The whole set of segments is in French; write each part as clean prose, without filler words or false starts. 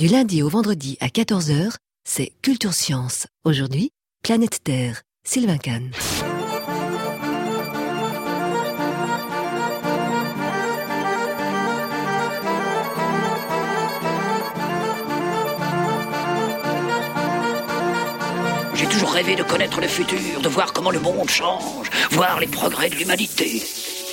Du lundi au vendredi à 14h, c'est Culture Science. Aujourd'hui, Planète Terre, Sylvain Kahn. J'ai toujours rêvé de connaître le futur, de voir comment le monde change, voir les progrès de l'humanité.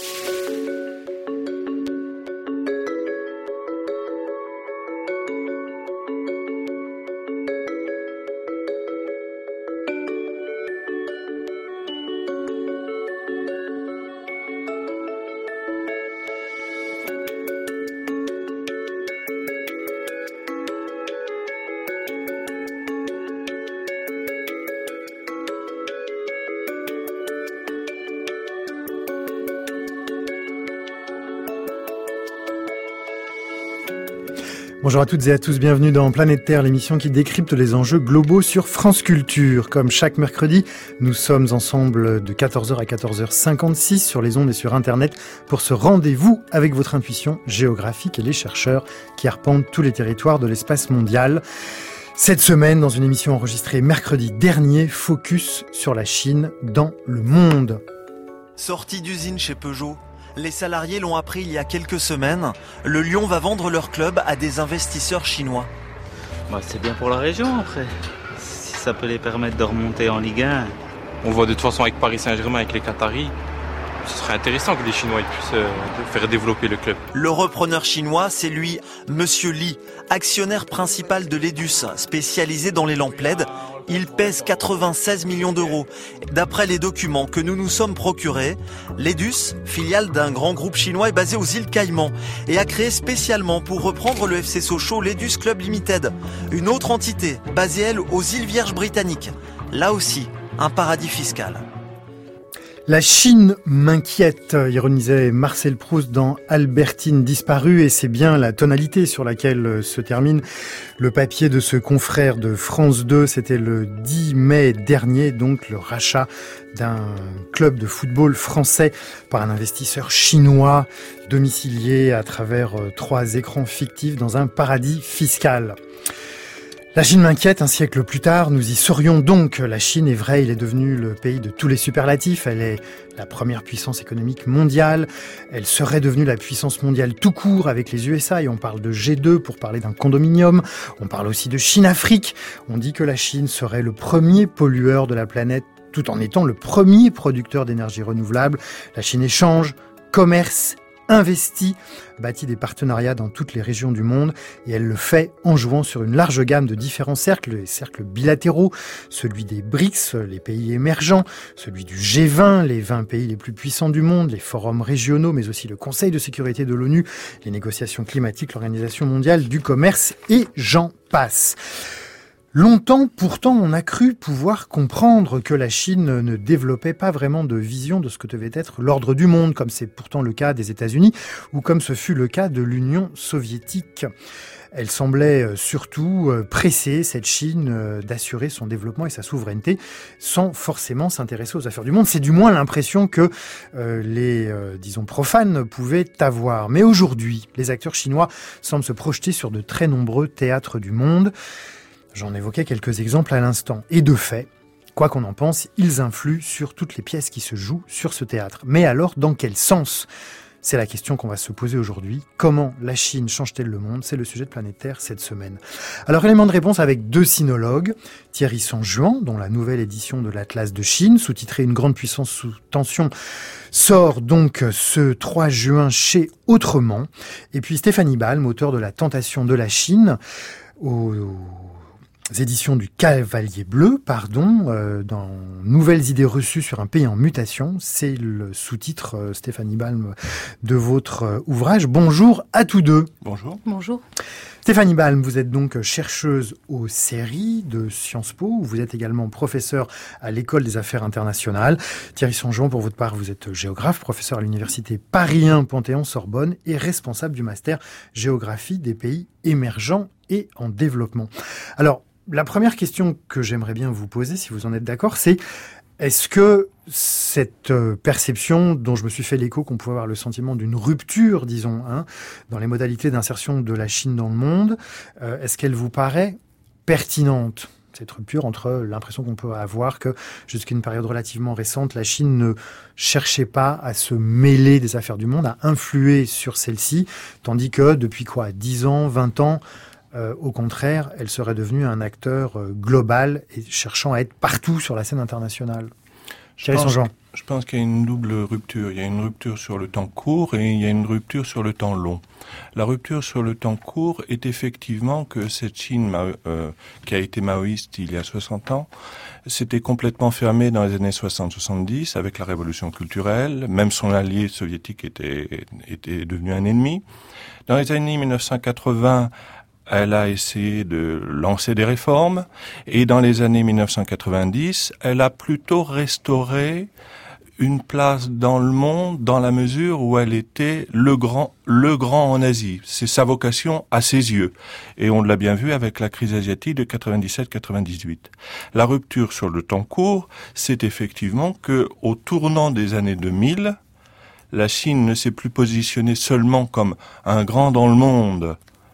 Bonjour à toutes et à tous, bienvenue dans Planète Terre, l'émission qui décrypte les enjeux globaux sur France Culture. Comme chaque mercredi, nous sommes ensemble de 14h à 14h56 sur les ondes et sur Internet pour ce rendez-vous avec votre intuition géographique et les chercheurs qui arpentent tous les territoires de l'espace mondial. Cette semaine, dans une émission enregistrée mercredi dernier, focus sur la Chine dans le monde. Sortie d'usine chez Peugeot. Les salariés l'ont appris il y a quelques semaines. Le Lyon va vendre leur club à des investisseurs chinois. C'est bien pour la région après. Si ça peut les permettre de remonter en Ligue 1. On voit de toute façon avec Paris Saint-Germain, avec les Qataris, ce serait intéressant que les Chinois puissent faire développer le club. Le repreneur chinois, c'est lui, Monsieur Li, actionnaire principal de l'Edus, spécialisé dans les lampes LED. Il pèse 96 millions d'euros. D'après les documents que nous nous sommes procurés, l'Edus, filiale d'un grand groupe chinois, est basé aux îles Caïmans et a créé spécialement pour reprendre le FC Sochaux l'Edus Club Limited, une autre entité basée, elle, aux îles Vierges britanniques. Là aussi, un paradis fiscal. La Chine m'inquiète, ironisait Marcel Proust dans Albertine disparue, et c'est bien la tonalité sur laquelle se termine le papier de ce confrère de France 2. C'était le 10 mai dernier, donc le rachat d'un club de football français par un investisseur chinois domicilié à travers 3 écrans fictifs dans un paradis fiscal. La Chine m'inquiète, un siècle plus tard, nous y serions donc. La Chine, est vrai, il est devenu le pays de tous les superlatifs. Elle est la première puissance économique mondiale. Elle serait devenue la puissance mondiale tout court avec les USA. Et on parle de G2 pour parler d'un condominium. On parle aussi de Chine-Afrique. On dit que la Chine serait le premier pollueur de la planète tout en étant le premier producteur d'énergie renouvelable. La Chine échange, commerce, investit, bâtit des partenariats dans toutes les régions du monde, et elle le fait en jouant sur une large gamme de différents cercles, les cercles bilatéraux, celui des BRICS, les pays émergents, celui du G20, les 20 pays les plus puissants du monde, les forums régionaux, mais aussi le Conseil de sécurité de l'ONU, les négociations climatiques, l'Organisation mondiale du commerce, et j'en passe. Longtemps, pourtant, on a cru pouvoir comprendre que la Chine ne développait pas vraiment de vision de ce que devait être l'ordre du monde, comme c'est pourtant le cas des États-Unis, ou comme ce fut le cas de l'Union soviétique. Elle semblait surtout presser, cette Chine, d'assurer son développement et sa souveraineté sans forcément s'intéresser aux affaires du monde. C'est du moins l'impression que les profanes pouvaient avoir. Mais aujourd'hui, les acteurs chinois semblent se projeter sur de très nombreux théâtres du monde. J'en évoquais quelques exemples à l'instant. Et de fait, quoi qu'on en pense, ils influent sur toutes les pièces qui se jouent sur ce théâtre. Mais alors, dans quel sens ? C'est la question qu'on va se poser aujourd'hui. Comment la Chine change-t-elle le monde ? C'est le sujet de Planète Terre cette semaine. Alors, élément de réponse avec 2 sinologues. Thierry Sanjuan, dont la nouvelle édition de l'Atlas de Chine, sous-titrée Une grande puissance sous tension, sort donc ce 3 juin chez Autrement. Et puis Stéphanie Balm, auteur de La tentation de la Chine, aux éditions du Cavalier Bleu, dans Nouvelles idées reçues sur un pays en mutation. C'est le sous-titre, Stéphanie Balm, de votre ouvrage. Bonjour à tous deux. Bonjour. Bonjour. Stéphanie Balm, vous êtes donc chercheuse au CERI de Sciences Po, où vous êtes également professeur à l'École des Affaires internationales. Thierry Sanjuan, pour votre part, vous êtes géographe, professeur à l'Université Paris 1 Panthéon-Sorbonne et responsable du master Géographie des pays émergents et en développement. Alors, la première question que j'aimerais bien vous poser, si vous en êtes d'accord, c'est Est-ce que cette perception dont je me suis fait l'écho, qu'on pouvait avoir le sentiment d'une rupture, disons, dans les modalités d'insertion de la Chine dans le monde, est-ce qu'elle vous paraît pertinente, cette rupture entre l'impression qu'on peut avoir que jusqu'à une période relativement récente, la Chine ne cherchait pas à se mêler des affaires du monde, à influer sur celles-ci, tandis que depuis 10 ans, 20 ans, au contraire, elle serait devenue un acteur global et cherchant à être partout sur la scène internationale. Je pense qu'il y a une double rupture. Il y a une rupture sur le temps court et il y a une rupture sur le temps long. La rupture sur le temps court est effectivement que cette Chine qui a été maoïste il y a 60 ans s'était complètement fermée dans les années 60-70 avec la révolution culturelle. Même son allié soviétique était devenu un ennemi. Dans les années 1980, elle a essayé de lancer des réformes et dans les années 1990, elle a plutôt restauré une place dans le monde dans la mesure où elle était le grand en Asie. C'est sa vocation à ses yeux. Et on l'a bien vu avec la crise asiatique de 97-98. La rupture sur le temps court, c'est effectivement que au tournant des années 2000, la Chine ne s'est plus positionnée seulement comme un grand dans le monde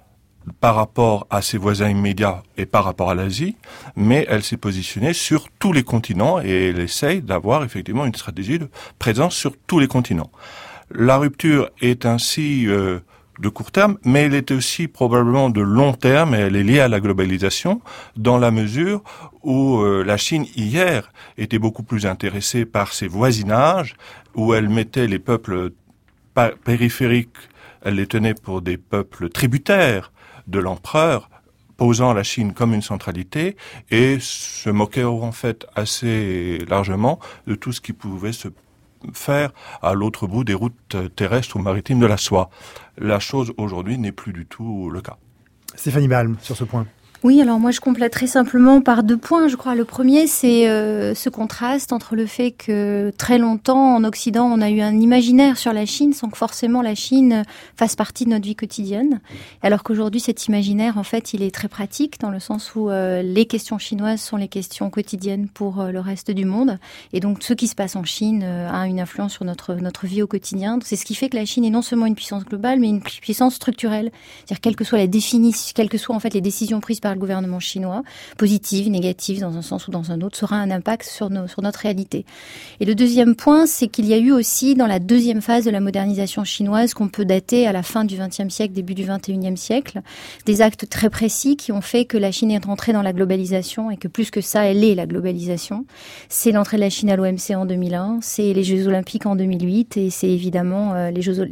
par rapport à ses voisins immédiats et par rapport à l'Asie, mais elle s'est positionnée sur tous les continents et elle essaye d'avoir effectivement une stratégie de présence sur tous les continents. La rupture est ainsi de court terme, mais elle est aussi probablement de long terme et elle est liée à la globalisation dans la mesure où la Chine hier était beaucoup plus intéressée par ses voisinages, où elle mettait les peuples périphériques, elle les tenait pour des peuples tributaires de l'empereur, posant la Chine comme une centralité et se moquait en fait assez largement de tout ce qui pouvait se faire à l'autre bout des routes terrestres ou maritimes de la soie. La chose aujourd'hui n'est plus du tout le cas. Stéphanie Balme, sur ce point. Oui, alors moi je compléterai simplement par 2 points, je crois. Le premier, c'est ce contraste entre le fait que très longtemps en Occident, on a eu un imaginaire sur la Chine sans que forcément la Chine fasse partie de notre vie quotidienne. Alors qu'aujourd'hui, cet imaginaire, en fait, il est très pratique dans le sens où les questions chinoises sont les questions quotidiennes pour le reste du monde. Et donc, ce qui se passe en Chine a une influence sur notre vie au quotidien. C'est ce qui fait que la Chine est non seulement une puissance globale, mais une puissance structurelle. C'est-à-dire, quelle que soit la définition, quelles que soient en fait les décisions prises par le gouvernement chinois, positive, négative dans un sens ou dans un autre, sera un impact sur notre réalité. Et le deuxième point, c'est qu'il y a eu aussi dans la deuxième phase de la modernisation chinoise, qu'on peut dater à la fin du XXe siècle, début du XXIe siècle, des actes très précis qui ont fait que la Chine est entrée dans la globalisation et que plus que ça, elle est la globalisation. C'est l'entrée de la Chine à l'OMC en 2001, c'est les Jeux Olympiques en 2008 et c'est évidemment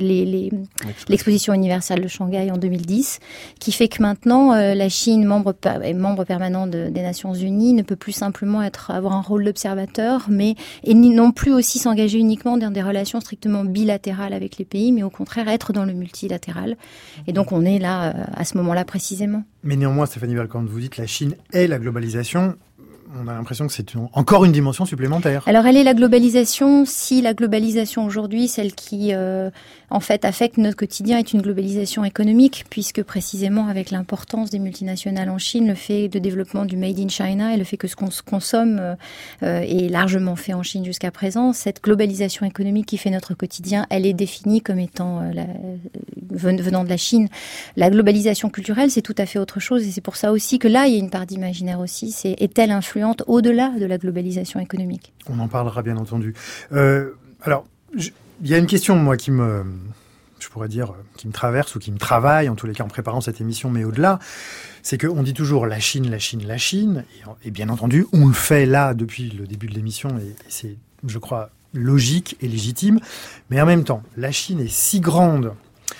l'exposition universelle de Shanghai en 2010, qui fait que maintenant la Chine, membre permanent des Nations Unies, ne peut plus simplement avoir un rôle d'observateur, et non plus aussi s'engager uniquement dans des relations strictement bilatérales avec les pays, mais au contraire être dans le multilatéral. Et donc on est là à ce moment-là précisément. Mais néanmoins, Stéphanie Balme, quand vous dites que la Chine est la globalisation, on a l'impression que c'est encore une dimension supplémentaire. Alors elle est la globalisation, si la globalisation aujourd'hui, celle qui en fait affecte notre quotidien, est une globalisation économique, puisque précisément avec l'importance des multinationales en Chine, le fait de développement du Made in China et le fait que ce qu'on se consomme est largement fait en Chine jusqu'à présent, cette globalisation économique qui fait notre quotidien, elle est définie comme étant venant de la Chine. La globalisation culturelle, c'est tout à fait autre chose et c'est pour ça aussi que là, il y a une part d'imaginaire aussi. Est-elle influente au-delà de la globalisation économique? On en parlera bien entendu. Alors, il y a une question, moi, qui me traverse ou qui me travaille, en tous les cas en préparant cette émission, mais au-delà, c'est qu'on dit toujours la Chine, la Chine, la Chine. Et bien entendu, on le fait là depuis le début de l'émission et c'est, je crois, logique et légitime. Mais en même temps, la Chine est si grande,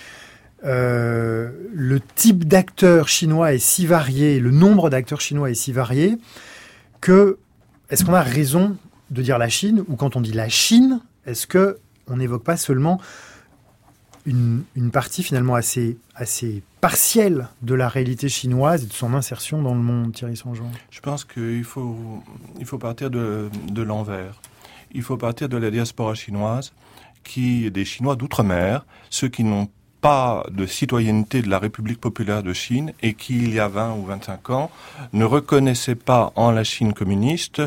le type d'acteurs chinois est si varié, le nombre d'acteurs chinois est si varié, que est-ce qu'on a raison de dire la Chine, ou quand on dit la Chine, est-ce que on n'évoque pas seulement une partie finalement assez partielle de la réalité chinoise et de son insertion dans le monde, Thierry Sanjean? Je pense qu'il faut partir de l'envers. Il faut partir de la diaspora chinoise, des Chinois d'outre-mer, ceux qui n'ont pas de citoyenneté de la République populaire de Chine et qui, il y a 20 ou 25 ans, ne reconnaissaient pas en la Chine communiste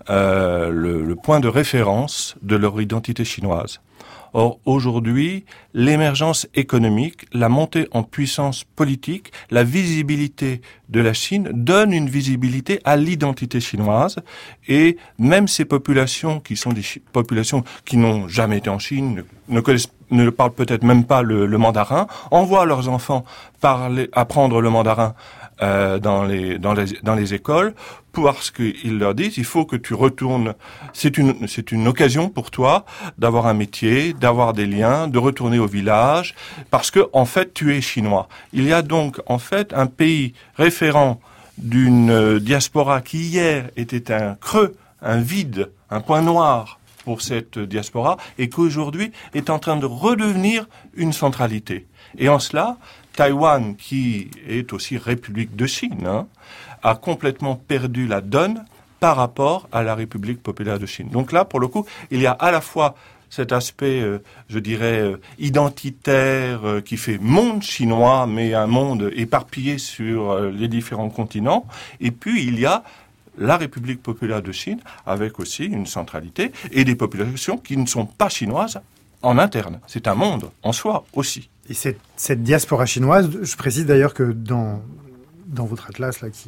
le point de référence de leur identité chinoise. Or, aujourd'hui, l'émergence économique, la montée en puissance politique, la visibilité de la Chine donne une visibilité à l'identité chinoise et même ces populations qui sont des populations qui n'ont jamais été en Chine, ne parlent peut-être même pas le mandarin, envoient leurs enfants apprendre le mandarin dans les écoles, parce qu'ils leur disent il faut que tu retournes, c'est une occasion pour toi d'avoir un métier, d'avoir des liens, de retourner au village, parce que en fait tu es chinois. Il y a donc en fait un pays référent d'une diaspora qui hier était un creux, un vide, un point noir pour cette diaspora et qu'aujourd'hui est en train de redevenir une centralité. Et en cela, Taïwan, qui est aussi République de Chine, a complètement perdu la donne par rapport à la République populaire de Chine. Donc là, pour le coup, il y a à la fois cet aspect, identitaire qui fait monde chinois, mais un monde éparpillé sur les différents continents. Et puis, il y a la République populaire de Chine, avec aussi une centralité, et des populations qui ne sont pas chinoises en interne. C'est un monde en soi aussi. Et cette diaspora chinoise, je précise d'ailleurs que dans votre atlas là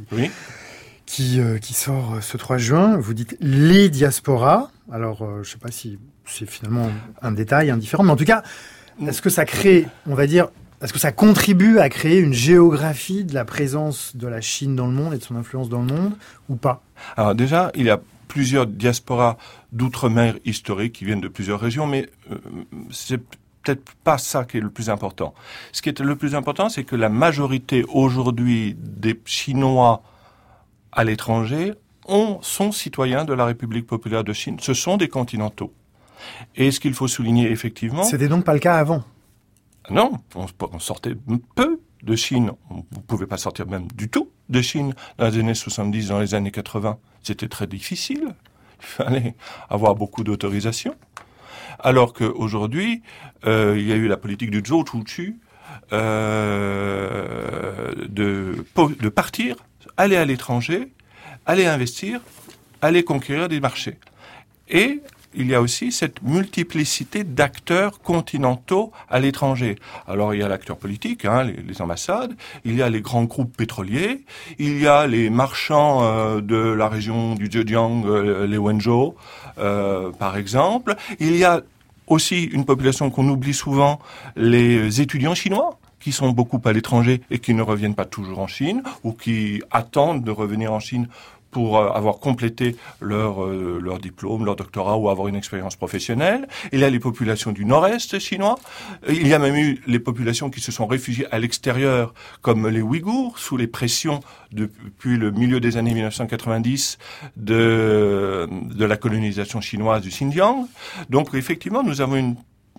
qui sort ce 3 juin, vous dites les diasporas. Alors, je ne sais pas si c'est finalement un détail indifférent, mais en tout cas, est-ce que ça crée, on va dire, est-ce que ça contribue à créer une géographie de la présence de la Chine dans le monde et de son influence dans le monde, ou pas ? Alors déjà, il y a plusieurs diasporas d'outre-mer historiques qui viennent de plusieurs régions, mais c'est peut-être pas ça qui est le plus important. Ce qui est le plus important, c'est que la majorité aujourd'hui des Chinois à l'étranger sont citoyens de la République populaire de Chine. Ce sont des continentaux. Et ce qu'il faut souligner effectivement... C'était donc pas le cas avant ? Non, on sortait peu de Chine. Vous ne pouvez pas sortir même du tout de Chine dans les années 70, dans les années 80. C'était très difficile. Il fallait avoir beaucoup d'autorisation. Alors qu'aujourd'hui, il y a eu la politique du Zhou Chu de partir, aller à l'étranger, aller investir, aller conquérir des marchés. Et il y a aussi cette multiplicité d'acteurs continentaux à l'étranger. Alors il y a l'acteur politique, les ambassades, il y a les grands groupes pétroliers, il y a les marchands de la région du Zhejiang, les Wenzhou, par exemple. Il y a aussi une population qu'on oublie souvent, les étudiants chinois, qui sont beaucoup à l'étranger et qui ne reviennent pas toujours en Chine, ou qui attendent de revenir en Chine pour avoir complété leur diplôme, leur doctorat ou avoir une expérience professionnelle. Il y a les populations du nord-est chinois. Il y a même eu les populations qui se sont réfugiées à l'extérieur, comme les Ouïghours, sous les pressions depuis le milieu des années 1990 de la colonisation chinoise du Xinjiang. Donc effectivement, nous avons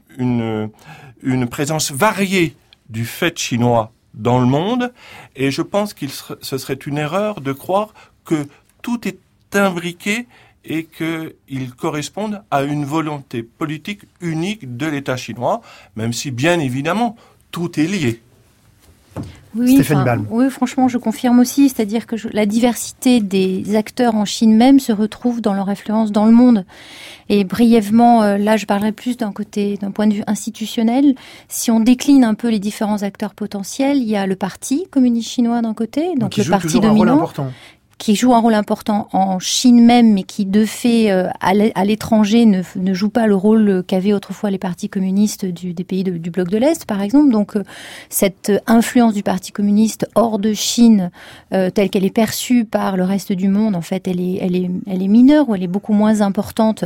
une présence variée du fait chinois dans le monde, et je pense ce serait une erreur de croire que tout est imbriqué et qu'ils correspondent à une volonté politique unique de l'État chinois, même si, bien évidemment, tout est lié. Oui, franchement, je confirme aussi. C'est-à-dire que la diversité des acteurs en Chine même se retrouve dans leur influence dans le monde. Et brièvement, là, je parlerai plus d'un point de vue institutionnel. Si on décline un peu les différents acteurs potentiels, il y a le Parti communiste chinois d'un côté, donc le parti dominant, qui joue un rôle important en Chine même, mais qui, de fait, à l'étranger, ne joue pas le rôle qu'avaient autrefois les partis communistes des pays du bloc de l'Est, par exemple. Donc, cette influence du Parti communiste hors de Chine, telle qu'elle est perçue par le reste du monde, en fait, elle est mineure, ou elle est beaucoup moins importante.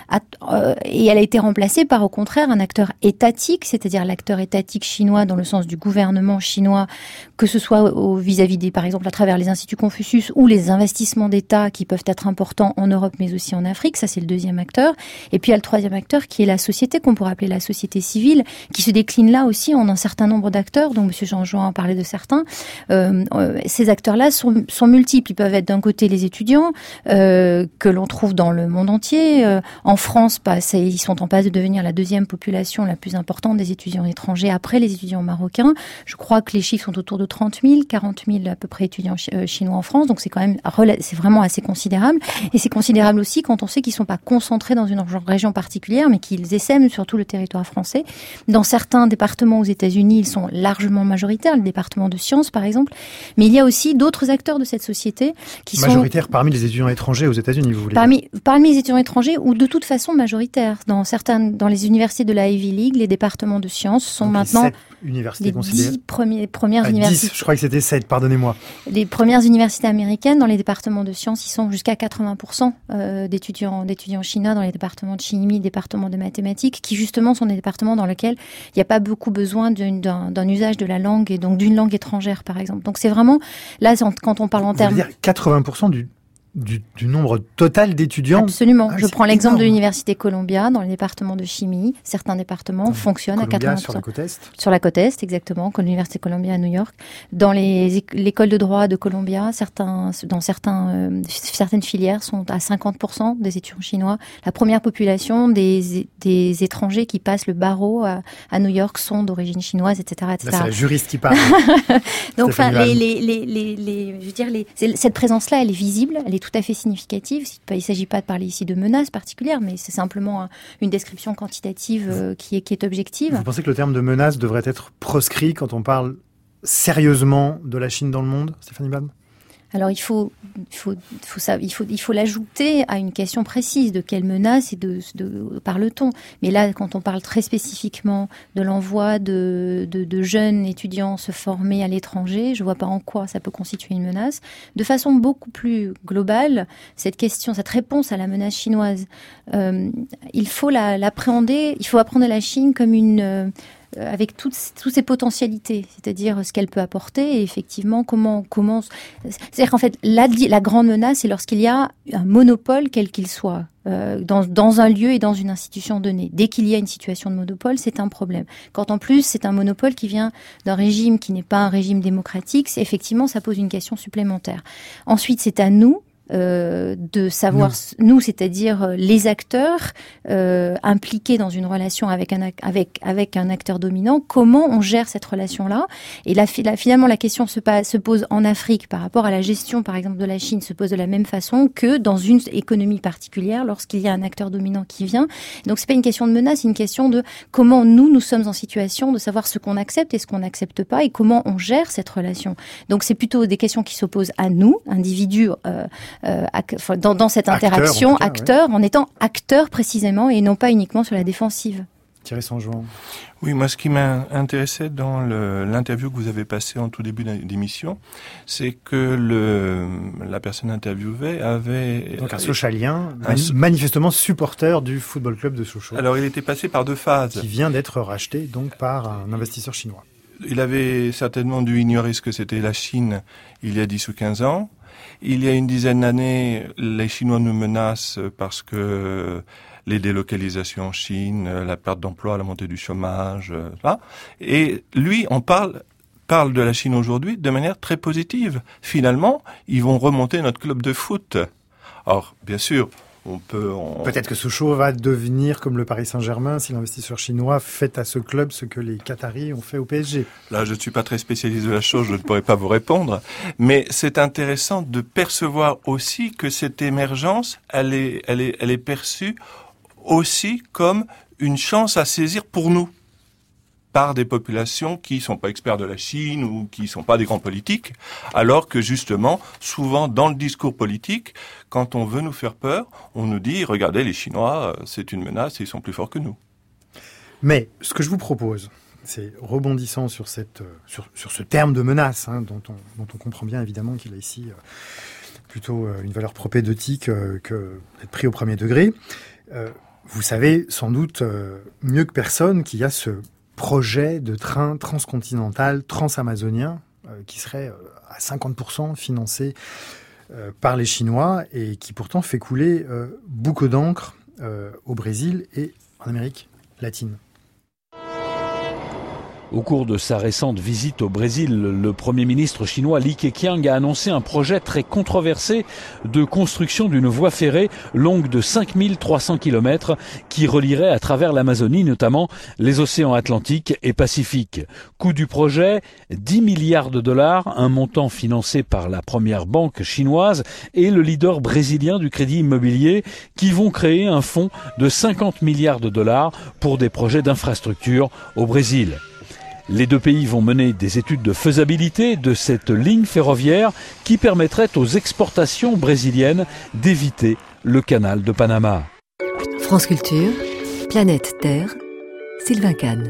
Et elle a été remplacée par, au contraire, un acteur étatique, c'est-à-dire l'acteur étatique chinois dans le sens du gouvernement chinois, que ce soit vis-à-vis par exemple, à travers les instituts Confucius ou les des investissements d'État qui peuvent être importants en Europe mais aussi en Afrique. Ça, c'est le deuxième acteur. Et puis il y a le troisième acteur qui est la société, qu'on pourrait appeler la société civile, qui se décline là aussi en un certain nombre d'acteurs. Donc M. Jean-Jouin parlait de certains. Ces acteurs-là sont multiples. Ils peuvent être d'un côté les étudiants que l'on trouve dans le monde entier. En France, ils sont en passe de devenir la deuxième population la plus importante des étudiants étrangers après les étudiants marocains. Je crois que les chiffres sont autour de 30 000, 40 000 à peu près étudiants chinois en France. Donc c'est quand même, c'est vraiment assez considérable. Et c'est considérable aussi quand on sait qu'ils ne sont pas concentrés dans une région particulière, mais qu'ils essaiment sur tout le territoire français. Dans certains départements aux États-Unis, ils sont largement majoritaires, le département de sciences par exemple. Mais il y a aussi d'autres acteurs de cette société qui sont majoritaires parmi les étudiants étrangers aux États-Unis, vous voulez dire. Parmi les étudiants étrangers ou de toute façon majoritaires. Dans les universités de la Ivy League, les départements de sciences sont maintenant les 10 premières universités. 10, je crois que c'était 7, pardonnez-moi. Les premières universités américaines, dans les départements de sciences, ils sont jusqu'à 80% d'étudiants chinois dans les départements de chimie, départements de mathématiques, qui justement sont des départements dans lesquels il n'y a pas beaucoup besoin d'un usage de la langue et donc d'une langue étrangère, par exemple. Donc c'est vraiment, là, quand on parle en termes... Vous voulez dire 80% du nombre total d'étudiants? Absolument. Je prends l'exemple de l'université Columbia, dans le département de chimie. Certains départements fonctionnent Columbia, à 80%. Sur la côte Est? Sur la côte Est, exactement, comme l'université Columbia à New York. Dans l'école de droit de Columbia, certaines filières sont à 50% des étudiants chinois. La première population des étrangers qui passent le barreau à New York sont d'origine chinoise, etc., etc. Là, c'est la juriste qui parle. Donc, enfin, je veux dire, cette présence-là, elle est visible, elle est tout à fait significative. Il ne s'agit pas de parler ici de menaces particulières, mais c'est simplement une description quantitative qui est objective. Vous pensez que le terme de menace devrait être proscrit quand on parle sérieusement de la Chine dans le monde, Stéphanie Bam? Alors il faut l'ajouter à une question précise de quelle menace et de parle-t-on. Mais là, quand on parle très spécifiquement de l'envoi de jeunes étudiants se former à l'étranger, je vois pas en quoi ça peut constituer une menace. De façon beaucoup plus globale, cette réponse à la menace chinoise, il faut l'appréhender. Il faut appréhender la Chine comme avec toutes ses potentialités, c'est-à-dire ce qu'elle peut apporter et effectivement comment. C'est-à-dire qu'en fait, la grande menace, c'est lorsqu'il y a un monopole, quel qu'il soit, dans un lieu et dans une institution donnée. Dès qu'il y a une situation de monopole, c'est un problème. Quand en plus, c'est un monopole qui vient d'un régime qui n'est pas un régime démocratique, effectivement, ça pose une question supplémentaire. Ensuite, c'est à nous de savoir, nous, c'est-à-dire les acteurs impliqués dans une relation avec un acteur dominant, comment on gère cette relation-là. Et là, finalement, la question se pose en Afrique par rapport à la gestion, par exemple, de la Chine, se pose de la même façon que dans une économie particulière, lorsqu'il y a un acteur dominant qui vient. Donc, c'est pas une question de menace, c'est une question de comment nous sommes en situation de savoir ce qu'on accepte et ce qu'on n'accepte pas et comment on gère cette relation. Donc, c'est plutôt des questions qui s'opposent à nous, individus, dans cette interaction, acteurs, en étant acteurs précisément et non pas uniquement sur la défensive. Thierry Sangeouin. Oui, moi ce qui m'a intéressé dans l'interview que vous avez passée en tout début d'émission, c'est que la personne interviewée avait... Donc un Sochalien, manifestement supporter du football club de Sochaux. Alors il était passé par 2 phases. Qui vient d'être racheté donc par un investisseur chinois. Il avait certainement dû ignorer ce que c'était la Chine il y a 10 ou 15 ans. Il y a une dizaine d'années, les Chinois nous menacent parce que les délocalisations en Chine, la perte d'emploi, la montée du chômage, et lui, on parle de la Chine aujourd'hui de manière très positive. Finalement, ils vont remonter notre club de foot. Or, bien sûr, peut-être que Sochaux va devenir comme le Paris Saint-Germain si l'investisseur chinois fait à ce club ce que les Qataris ont fait au PSG. Là, je ne suis pas très spécialiste de la chose, je ne pourrais pas vous répondre. Mais c'est intéressant de percevoir aussi que cette émergence, elle est perçue aussi comme une chance à saisir pour nous, par des populations qui sont pas experts de la Chine ou qui sont pas des grands politiques, alors que justement, souvent dans le discours politique, quand on veut nous faire peur, on nous dit, regardez, les Chinois, c'est une menace et ils sont plus forts que nous. Mais ce que je vous propose, c'est rebondissant sur ce terme de menace, dont on comprend bien évidemment qu'il a ici plutôt une valeur propédeutique que d'être pris au premier degré. Vous savez sans doute mieux que personne qu'il y a ce projet de train transcontinental, transamazonien, qui serait à 50% financé par les Chinois et qui pourtant fait couler beaucoup d'encre au Brésil et en Amérique latine. Au cours de sa récente visite au Brésil, le Premier ministre chinois Li Keqiang a annoncé un projet très controversé de construction d'une voie ferrée longue de 5300 km qui relierait à travers l'Amazonie, notamment les océans Atlantique et Pacifique. Coût du projet, 10 milliards de dollars, un montant financé par la première banque chinoise et le leader brésilien du crédit immobilier qui vont créer un fonds de 50 milliards de dollars pour des projets d'infrastructure au Brésil. Les deux pays vont mener des études de faisabilité de cette ligne ferroviaire qui permettrait aux exportations brésiliennes d'éviter le canal de Panama. France Culture, Planète Terre, Sylvain Kahn.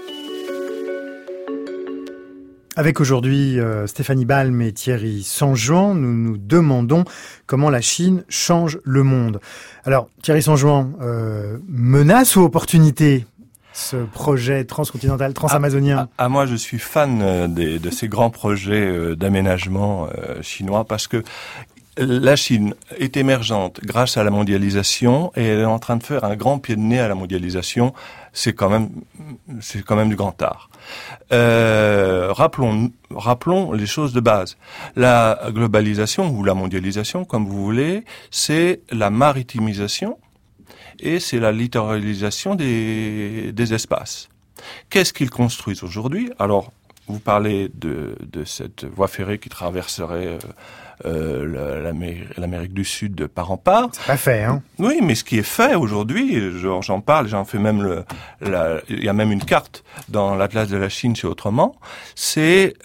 Avec aujourd'hui Stéphanie Balme et Thierry Sanjuan, nous nous demandons comment la Chine change le monde. Alors Thierry Sanjuan, menace ou opportunité ? Ce projet transcontinental, transamazonien. Moi, je suis fan de ces grands projets d'aménagement chinois parce que la Chine est émergente grâce à la mondialisation et elle est en train de faire un grand pied de nez à la mondialisation. C'est quand même du grand art. Rappelons les choses de base. La globalisation ou la mondialisation, comme vous voulez, c'est la maritimisation. Et c'est la littoralisation des espaces. Qu'est-ce qu'ils construisent aujourd'hui ? Alors, vous parlez de cette voie ferrée qui traverserait l'Amérique du Sud de part en part. C'est pas fait, hein ? Oui, mais ce qui est fait aujourd'hui, j'en parle, j'en fais même il y a même une carte dans l'Atlas de la Chine chez Autrement, c'est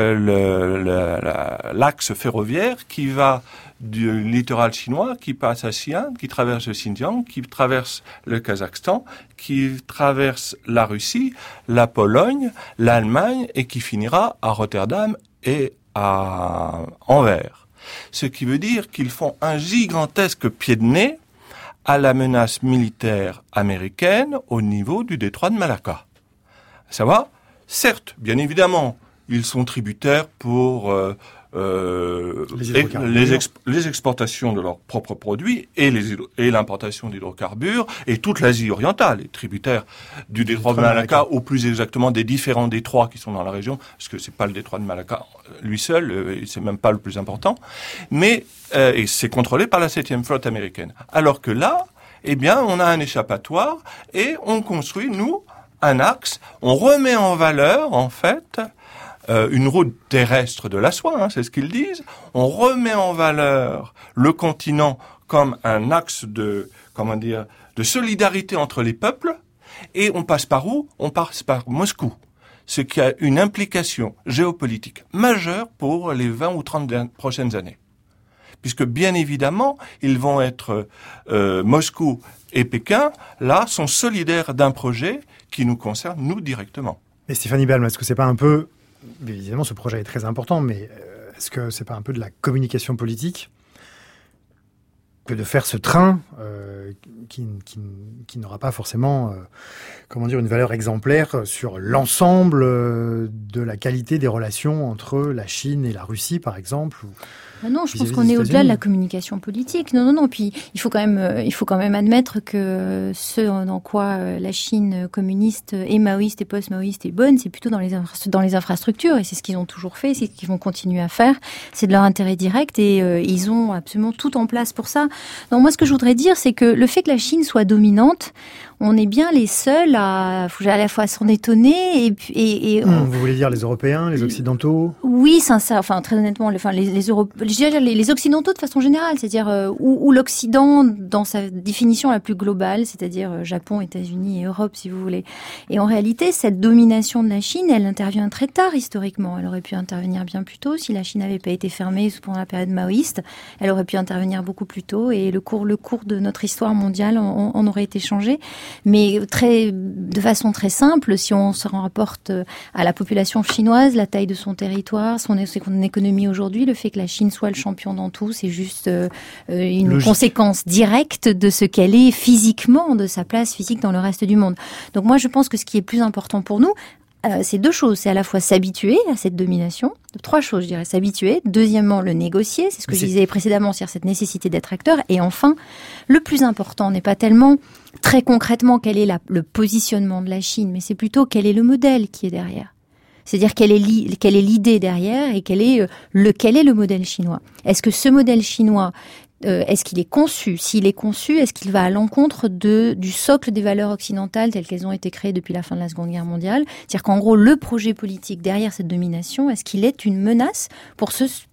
l'axe ferroviaire qui va du littoral chinois, qui passe à Xi'an, qui traverse le Xinjiang, qui traverse le Kazakhstan, qui traverse la Russie, la Pologne, l'Allemagne et qui finira à Rotterdam et à Anvers. Ce qui veut dire qu'ils font un gigantesque pied de nez à la menace militaire américaine au niveau du détroit de Malacca. Ça va ? Certes, bien évidemment, ils sont tributaires pour les exportations de leurs propres produits et l'importation d'hydrocarbures, et toute l'Asie orientale est tributaire du détroit de Malacca, ou plus exactement des différents détroits qui sont dans la région, parce que c'est pas le détroit de Malacca lui seul, c'est même pas le plus important, mais et c'est contrôlé par la 7e flotte américaine. Alors que là, eh bien, on a un échappatoire et on construit, nous, un axe, on remet en valeur, en fait, une route terrestre de la soie, c'est ce qu'ils disent. On remet en valeur le continent comme un axe de solidarité entre les peuples. Et on passe par où ? On passe par Moscou. Ce qui a une implication géopolitique majeure pour les 20 ou 30 prochaines années. Puisque bien évidemment, ils vont être Moscou et Pékin, là, sont solidaires d'un projet qui nous concerne, nous, directement. Mais Stéphanie Balme, est-ce que c'est pas un peu... Évidemment, ce projet est très important, mais est-ce que c'est pas un peu de la communication politique que de faire ce train qui n'aura pas forcément une valeur exemplaire sur l'ensemble de la qualité des relations entre la Chine et la Russie, par exemple, ou... Non, je pense qu'on est au-delà de la communication politique. Non. Puis il faut quand même admettre que ce dans quoi la Chine communiste et maoïste et post-maoïste est bonne, c'est plutôt dans les infrastructures, et c'est ce qu'ils ont toujours fait, c'est ce qu'ils vont continuer à faire. C'est de leur intérêt direct, et ils ont absolument tout en place pour ça. Donc moi, ce que je voudrais dire, c'est que le fait que la Chine soit dominante, on est bien les seuls à la fois s'en étonner Vous voulez dire les Européens, les Occidentaux ? Oui, sincère. Enfin, très honnêtement, les Occidentaux de façon générale, c'est-à-dire où l'Occident dans sa définition la plus globale, c'est-à-dire Japon, États-Unis et Europe, si vous voulez. Et en réalité, cette domination de la Chine, elle intervient très tard historiquement. Elle aurait pu intervenir bien plus tôt si la Chine n'avait pas été fermée pendant la période maoïste. Elle aurait pu intervenir beaucoup plus tôt, et le cours de notre histoire mondiale en aurait été changé. Mais de façon très simple, si on se rapporte à la population chinoise, la taille de son territoire, son économie aujourd'hui, le fait que la Chine soit le champion dans tout, c'est juste une conséquence directe de ce qu'elle est physiquement, de sa place physique dans le reste du monde. Donc moi, je pense que ce qui est plus important pour nous, c'est deux choses. C'est à la fois s'habituer à cette domination. Trois choses, je dirais. S'habituer. Deuxièmement, le négocier. C'est ce que je disais précédemment, c'est-à-dire cette nécessité d'être acteur. Et enfin, le plus important n'est pas tellement très concrètement quel est le positionnement de la Chine, mais c'est plutôt quel est le modèle qui est derrière. C'est-à-dire quelle est l'idée derrière et quel est le modèle chinois. Est-ce que ce modèle chinois, est-ce qu'il est conçu? S'il est conçu, est-ce qu'il va à l'encontre du socle des valeurs occidentales telles qu'elles ont été créées depuis la fin de la Seconde Guerre mondiale? C'est-à-dire qu'en gros, le projet politique derrière cette domination, est-ce qu'il est une menace pour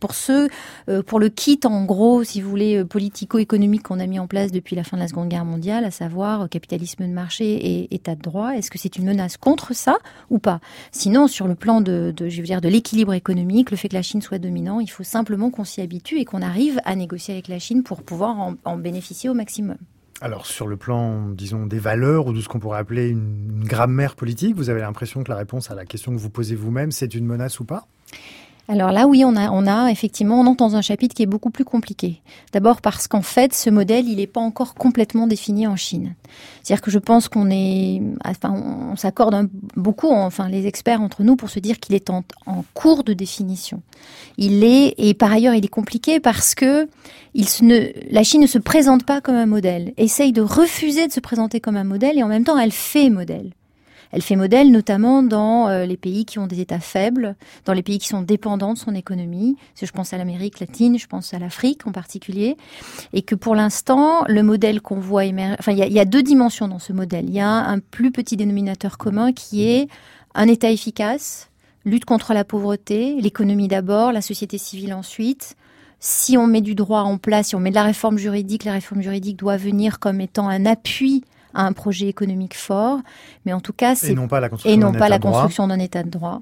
le kit, en gros, si vous voulez, politico-économique qu'on a mis en place depuis la fin de la Seconde Guerre mondiale, à savoir capitalisme de marché et état de droit? Est-ce que c'est une menace contre ça ou pas? Sinon, sur le plan de l'équilibre économique, le fait que la Chine soit dominant, il faut simplement qu'on s'y habitue et qu'on arrive à négocier avec la Chine pour pouvoir en bénéficier au maximum. Alors, sur le plan, disons, des valeurs ou de ce qu'on pourrait appeler une grammaire politique, vous avez l'impression que la réponse à la question que vous posez vous-même, c'est une menace ou pas? Alors là, oui, on a effectivement, on entre dans un chapitre qui est beaucoup plus compliqué. D'abord parce qu'en fait, ce modèle, il n'est pas encore complètement défini en Chine. C'est-à-dire que je pense on s'accorde beaucoup, les experts entre nous, pour se dire qu'il est en cours de définition. Et par ailleurs, il est compliqué parce que la Chine ne se présente pas comme un modèle, essaye de refuser de se présenter comme un modèle et en même temps, elle fait modèle. Elle fait modèle notamment dans les pays qui ont des États faibles, dans les pays qui sont dépendants de son économie. Je pense à l'Amérique latine, je pense à l'Afrique en particulier. Et que pour l'instant, le modèle qu'on voit émerger... il y a deux dimensions dans ce modèle. Il y a un plus petit dénominateur commun qui est un État efficace, lutte contre la pauvreté, l'économie d'abord, la société civile ensuite. Si on met du droit en place, si on met de la réforme juridique doit venir comme étant un appui à un projet économique fort, mais en tout cas, et non pas la construction d'un état de droit.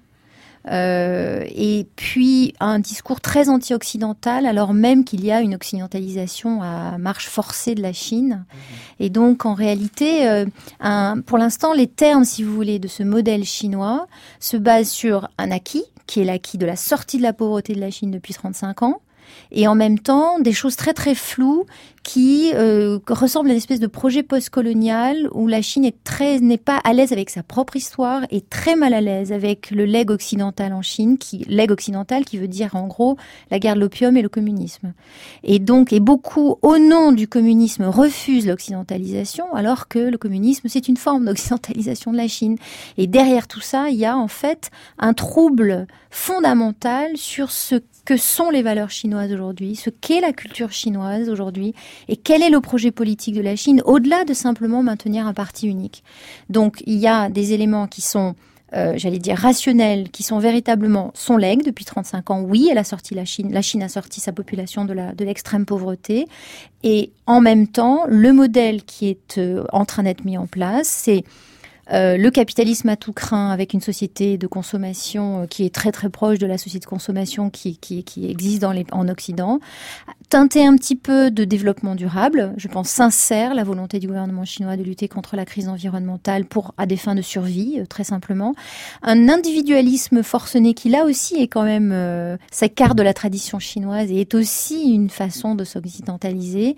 Et puis un discours très anti-occidental, alors même qu'il y a une occidentalisation à marche forcée de la Chine. Et donc, en réalité, pour l'instant, les termes, si vous voulez, de ce modèle chinois se basent sur un acquis, qui est l'acquis de la sortie de la pauvreté de la Chine depuis 35 ans, et en même temps des choses très très floues qui ressemblent à une espèce de projet postcolonial où la Chine n'est pas à l'aise avec sa propre histoire et très mal à l'aise avec le legs occidental en Chine, legs occidental qui veut dire en gros la guerre de l'opium et le communisme. Et beaucoup au nom du communisme refusent l'occidentalisation alors que le communisme c'est une forme d'occidentalisation de la Chine. Et derrière tout ça, il y a en fait un trouble fondamental sur ce que sont les valeurs chinoises aujourd'hui, ce qu'est la culture chinoise aujourd'hui, et quel est le projet politique de la Chine, au-delà de simplement maintenir un parti unique. Donc, il y a des éléments qui sont, rationnels, qui sont véritablement son legs depuis 35 ans. Oui, elle a sorti la Chine a sorti sa population de l'extrême pauvreté, et en même temps, le modèle qui est en train d'être mis en place, c'est le capitalisme à tout crin avec une société de consommation qui est très très proche de la société de consommation qui existe en Occident, teinté un petit peu de développement durable, je pense sincère, la volonté du gouvernement chinois de lutter contre la crise environnementale à des fins de survie, très simplement, un individualisme forcené qui là aussi est quand même s'écarte de la tradition chinoise et est aussi une façon de s'occidentaliser,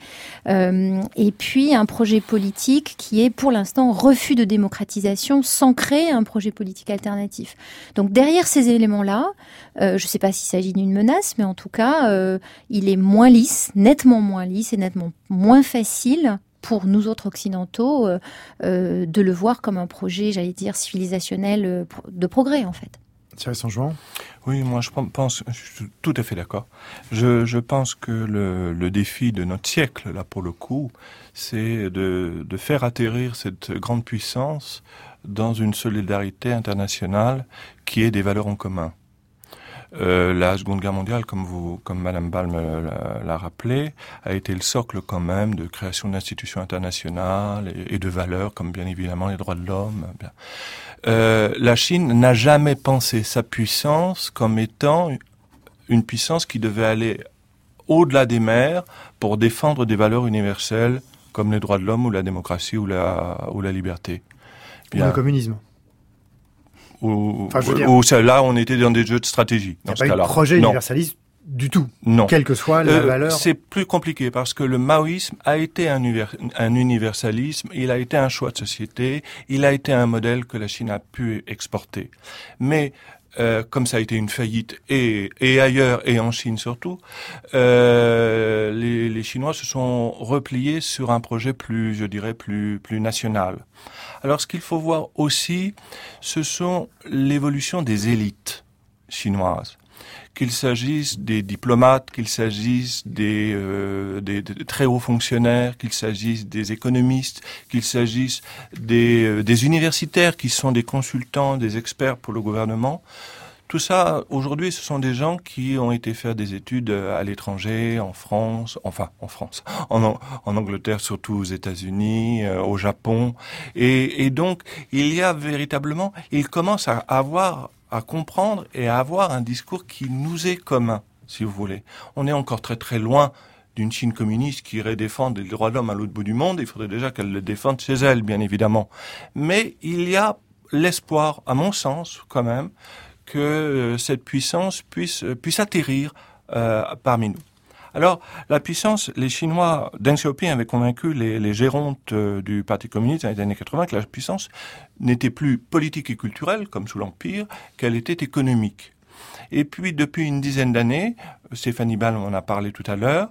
et puis un projet politique qui est pour l'instant refus de démocratisation sans créer un projet politique alternatif. Donc derrière ces éléments-là, je ne sais pas s'il s'agit d'une menace, mais en tout cas, il est moins lisse, nettement moins lisse et nettement moins facile pour nous autres occidentaux de le voir comme un projet, civilisationnel de progrès en fait. Thierry Sanjuan ? Oui, moi je suis tout à fait d'accord. Je pense que le défi de notre siècle, là pour le coup, c'est de faire atterrir cette grande puissance dans une solidarité internationale qui ait des valeurs en commun. La Seconde Guerre mondiale, comme Madame Balm l'a rappelé, a été le socle quand même de création d'institutions internationales et de valeurs comme bien évidemment les droits de l'homme. La Chine n'a jamais pensé sa puissance comme étant une puissance qui devait aller au-delà des mers pour défendre des valeurs universelles comme les droits de l'homme ou la démocratie ou la liberté. Ou le communisme. Là, on était dans des jeux de stratégie. Il n'y a pas eu de projet universaliste du tout. Non. Quelle que soit la valeur. C'est plus compliqué parce que le maoïsme a été un universalisme, il a été un choix de société, il a été un modèle que la Chine a pu exporter. Mais comme ça a été une faillite et ailleurs et en Chine surtout, les Chinois se sont repliés sur un projet plus national. Alors ce qu'il faut voir aussi, ce sont l'évolution des élites chinoises. Qu'il s'agisse des diplomates, qu'il s'agisse des très hauts fonctionnaires, qu'il s'agisse des économistes, qu'il s'agisse des universitaires qui sont des consultants, des experts pour le gouvernement. Tout ça, aujourd'hui, ce sont des gens qui ont été faire des études à l'étranger, en France, en Angleterre, surtout aux États-Unis, au Japon. Et donc, il y a véritablement, ils commencent à comprendre et à avoir un discours qui nous est commun, si vous voulez. On est encore très très loin d'une Chine communiste qui irait défendre les droits de l'homme à l'autre bout du monde. Il faudrait déjà qu'elle le défende chez elle, bien évidemment. Mais il y a l'espoir, à mon sens, quand même, que cette puissance puisse atterrir parmi nous. Alors, la puissance, les Chinois, Deng Xiaoping avait convaincu les gérontes du Parti communiste dans les années 80 que la puissance n'était plus politique et culturelle, comme sous l'Empire, qu'elle était économique. Et puis, depuis une dizaine d'années, Stéphanie Balm en a parlé tout à l'heure,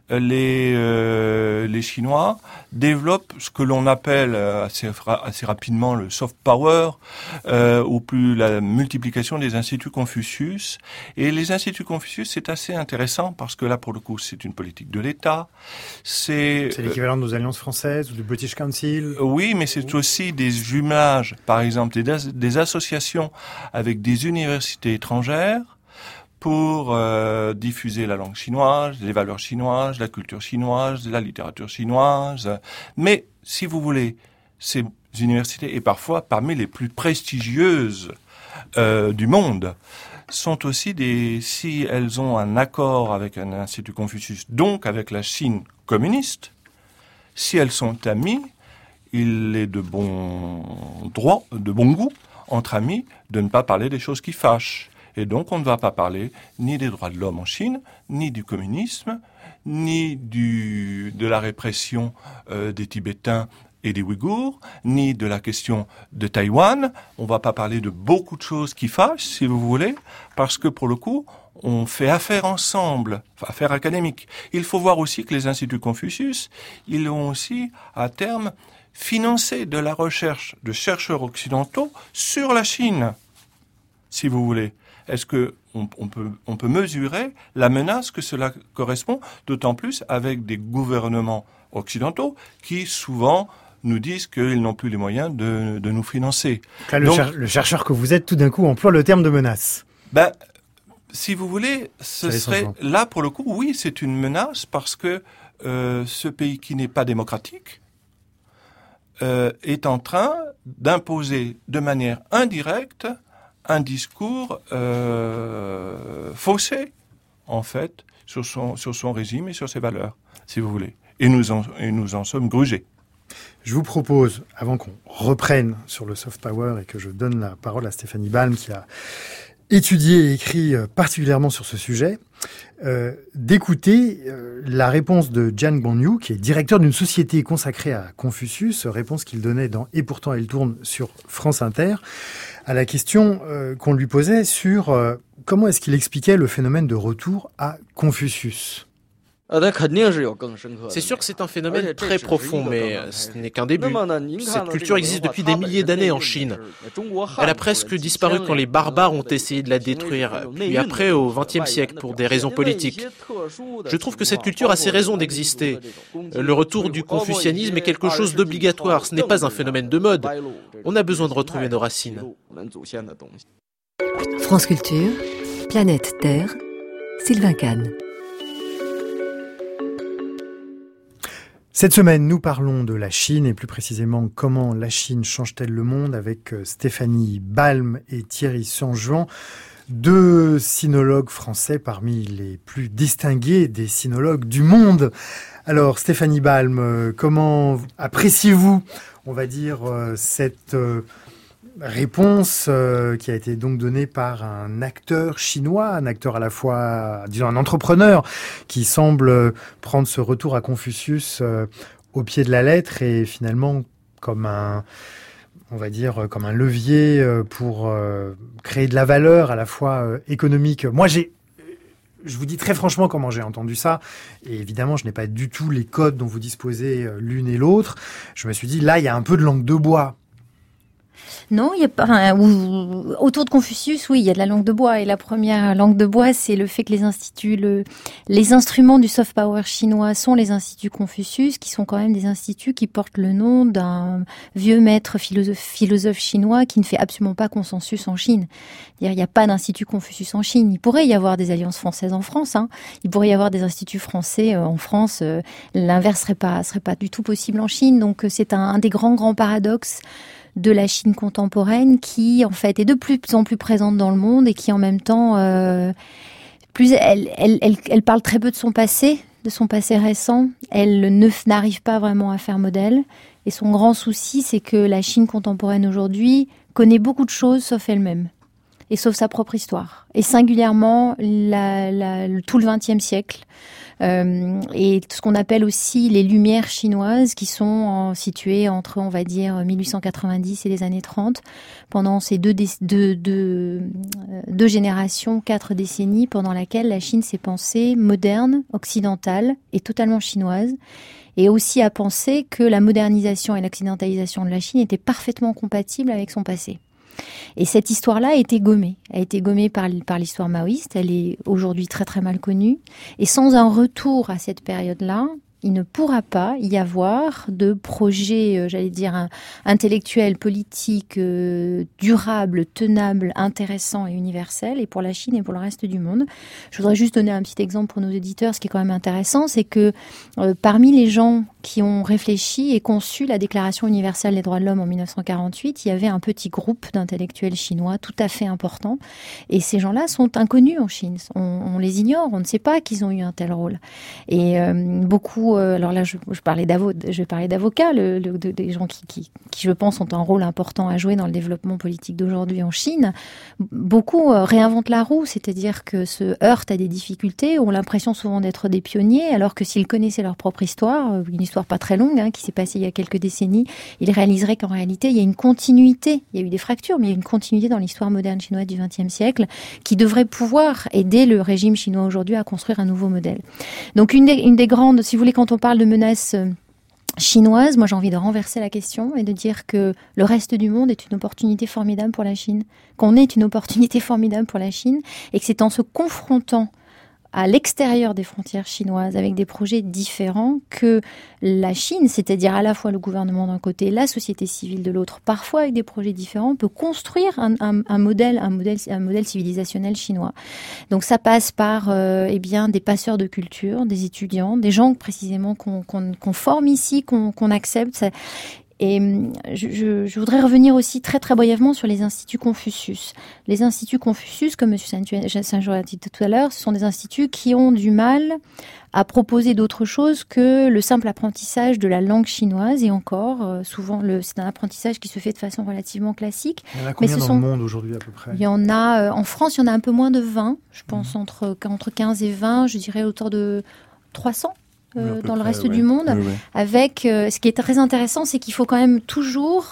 les Chinois développent ce que l'on appelle assez rapidement le soft power, ou plus la multiplication des instituts Confucius. Et les instituts Confucius, c'est assez intéressant parce que là, pour le coup, c'est une politique de l'État. C'est l'équivalent de nos alliances françaises ou du British Council. Oui, mais c'est aussi des jumelages, par exemple, des associations avec des universités étrangères pour diffuser la langue chinoise, les valeurs chinoises, la culture chinoise, la littérature chinoise. Mais, si vous voulez, ces universités, et parfois parmi les plus prestigieuses du monde, sont aussi si elles ont un accord avec un institut Confucius, donc avec la Chine communiste, si elles sont amies, il est de bon goût, entre amis, de ne pas parler des choses qui fâchent. Et donc, on ne va pas parler ni des droits de l'homme en Chine, ni du communisme, ni de la répression des Tibétains et des Ouïghours, ni de la question de Taïwan. On va pas parler de beaucoup de choses qui fâchent, si vous voulez, parce que pour le coup, on fait affaire ensemble, affaire académique. Il faut voir aussi que les instituts Confucius, ils ont aussi, à terme, financé de la recherche de chercheurs occidentaux sur la Chine, si vous voulez. Est-ce que on peut mesurer la menace que cela correspond, d'autant plus avec des gouvernements occidentaux qui souvent nous disent qu'ils n'ont plus les moyens de nous financer. Là, le chercheur que vous êtes, tout d'un coup, emploie le terme de menace. Si vous voulez, ce serait là pour le coup, oui, c'est une menace parce que ce pays qui n'est pas démocratique est en train d'imposer de manière indirecte un discours faussé, en fait, sur son régime et sur ses valeurs, si vous voulez. Et nous en sommes grugés. Je vous propose, avant qu'on reprenne sur le soft power et que je donne la parole à Stéphanie Balm, qui a étudié et écrit particulièrement sur ce sujet, d'écouter la réponse de Jian Guangyu, qui est directeur d'une société consacrée à Confucius, réponse qu'il donnait dans « Et pourtant elle tourne » sur France Inter, à la question qu'on lui posait sur comment est-ce qu'il expliquait le phénomène de retour à Confucius. C'est sûr que c'est un phénomène très profond, mais ce n'est qu'un début. Cette culture existe depuis des milliers d'années en Chine. Elle a presque disparu quand les barbares ont essayé de la détruire, puis après au XXe siècle pour des raisons politiques. Je trouve que cette culture a ses raisons d'exister. Le retour du confucianisme est quelque chose d'obligatoire, ce n'est pas un phénomène de mode. On a besoin de retrouver nos racines. France Culture, Planète Terre, Sylvain Kahn. Cette semaine, nous parlons de la Chine et plus précisément comment la Chine change-t-elle le monde avec Stéphanie Balm et Thierry Sanjuan, deux sinologues français parmi les plus distingués des sinologues du monde. Alors Stéphanie Balm, comment appréciez-vous, on va dire, cette réponse qui a été donc donnée par un acteur chinois, un acteur à la fois, disons un entrepreneur, qui semble prendre ce retour à Confucius au pied de la lettre et finalement comme on va dire comme un levier pour créer de la valeur à la fois économique. Moi, je vous dis très franchement comment j'ai entendu ça. Et évidemment, je n'ai pas du tout les codes dont vous disposez l'une et l'autre. Je me suis dit, là, il y a un peu de langue de bois. Non, il y a pas. Autour de Confucius, oui, il y a de la langue de bois. Et la première langue de bois, c'est le fait que les instruments du soft power chinois sont les instituts Confucius, qui sont quand même des instituts qui portent le nom d'un vieux maître philosophe chinois qui ne fait absolument pas consensus en Chine. Il n'y a pas d'institut Confucius en Chine. Il pourrait y avoir des alliances françaises en France. Il pourrait y avoir des instituts français en France. L'inverse serait pas du tout possible en Chine. Donc c'est un des grands paradoxes de la Chine contemporaine qui, en fait, est de plus en plus présente dans le monde et qui, en même temps, elle parle très peu de son passé récent. Elle n'arrive pas vraiment à faire modèle. Et son grand souci, c'est que la Chine contemporaine aujourd'hui connaît beaucoup de choses sauf elle-même. Et sauf sa propre histoire. Et singulièrement, tout le XXe siècle. Et ce qu'on appelle aussi les Lumières chinoises qui sont situées entre, on va dire, 1890 et les années 30, pendant ces deux générations, 4 décennies, pendant laquelle la Chine s'est pensée moderne, occidentale et totalement chinoise, et aussi a pensé que la modernisation et l'occidentalisation de la Chine étaient parfaitement compatibles avec son passé. Et cette histoire-là a été gommée par l'histoire maoïste. Elle est aujourd'hui très très mal connue. Et sans un retour à cette période-là, il ne pourra pas y avoir de projet, intellectuel, politique, durable, tenable, intéressant et universel, et pour la Chine et pour le reste du monde. Je voudrais juste donner un petit exemple pour nos auditeurs. Ce qui est quand même intéressant, c'est que parmi les gens qui ont réfléchi et conçu la Déclaration universelle des droits de l'homme en 1948, il y avait un petit groupe d'intellectuels chinois tout à fait important. Et ces gens-là sont inconnus en Chine. On les ignore, on ne sait pas qu'ils ont eu un tel rôle. Et beaucoup... alors là, je vais parler d'avocats, des gens qui, je pense, ont un rôle important à jouer dans le développement politique d'aujourd'hui en Chine. Beaucoup réinventent la roue, c'est-à-dire que se heurtent à des difficultés, ont l'impression souvent d'être des pionniers, alors que s'ils connaissaient leur propre histoire, une histoire pas très longue, qui s'est passée il y a quelques décennies, ils réaliseraient qu'en réalité, il y a une continuité. Il y a eu des fractures, mais il y a une continuité dans l'histoire moderne chinoise du XXe siècle qui devrait pouvoir aider le régime chinois aujourd'hui à construire un nouveau modèle. Donc une des grandes, si vous voulez, quand on parle de menaces chinoises, moi j'ai envie de renverser la question et de dire que le reste du monde est une opportunité formidable pour la Chine, qu'on est une opportunité formidable pour la Chine, et que c'est en se confrontant à l'extérieur des frontières chinoises, avec des projets différents, que la Chine, c'est-à-dire à la fois le gouvernement d'un côté, la société civile de l'autre, parfois avec des projets différents, peut construire un modèle civilisationnel chinois. Donc ça passe par des passeurs de culture, des étudiants, des gens précisément qu'on forme ici, qu'on accepte. Et je voudrais revenir aussi très très brièvement sur les instituts Confucius. Les instituts Confucius, comme M. Saint-Jean a dit tout à l'heure, ce sont des instituts qui ont du mal à proposer d'autre chose que le simple apprentissage de la langue chinoise. Et encore, souvent, c'est un apprentissage qui se fait de façon relativement classique. Il y en a combien dans le monde aujourd'hui à peu près ? Il y en a, en France, il y en a un peu moins de 20, je pense, entre 15 et 20, je dirais autour de 300. Dans le reste du monde, avec ce qui est très intéressant, c'est qu'il faut quand même toujours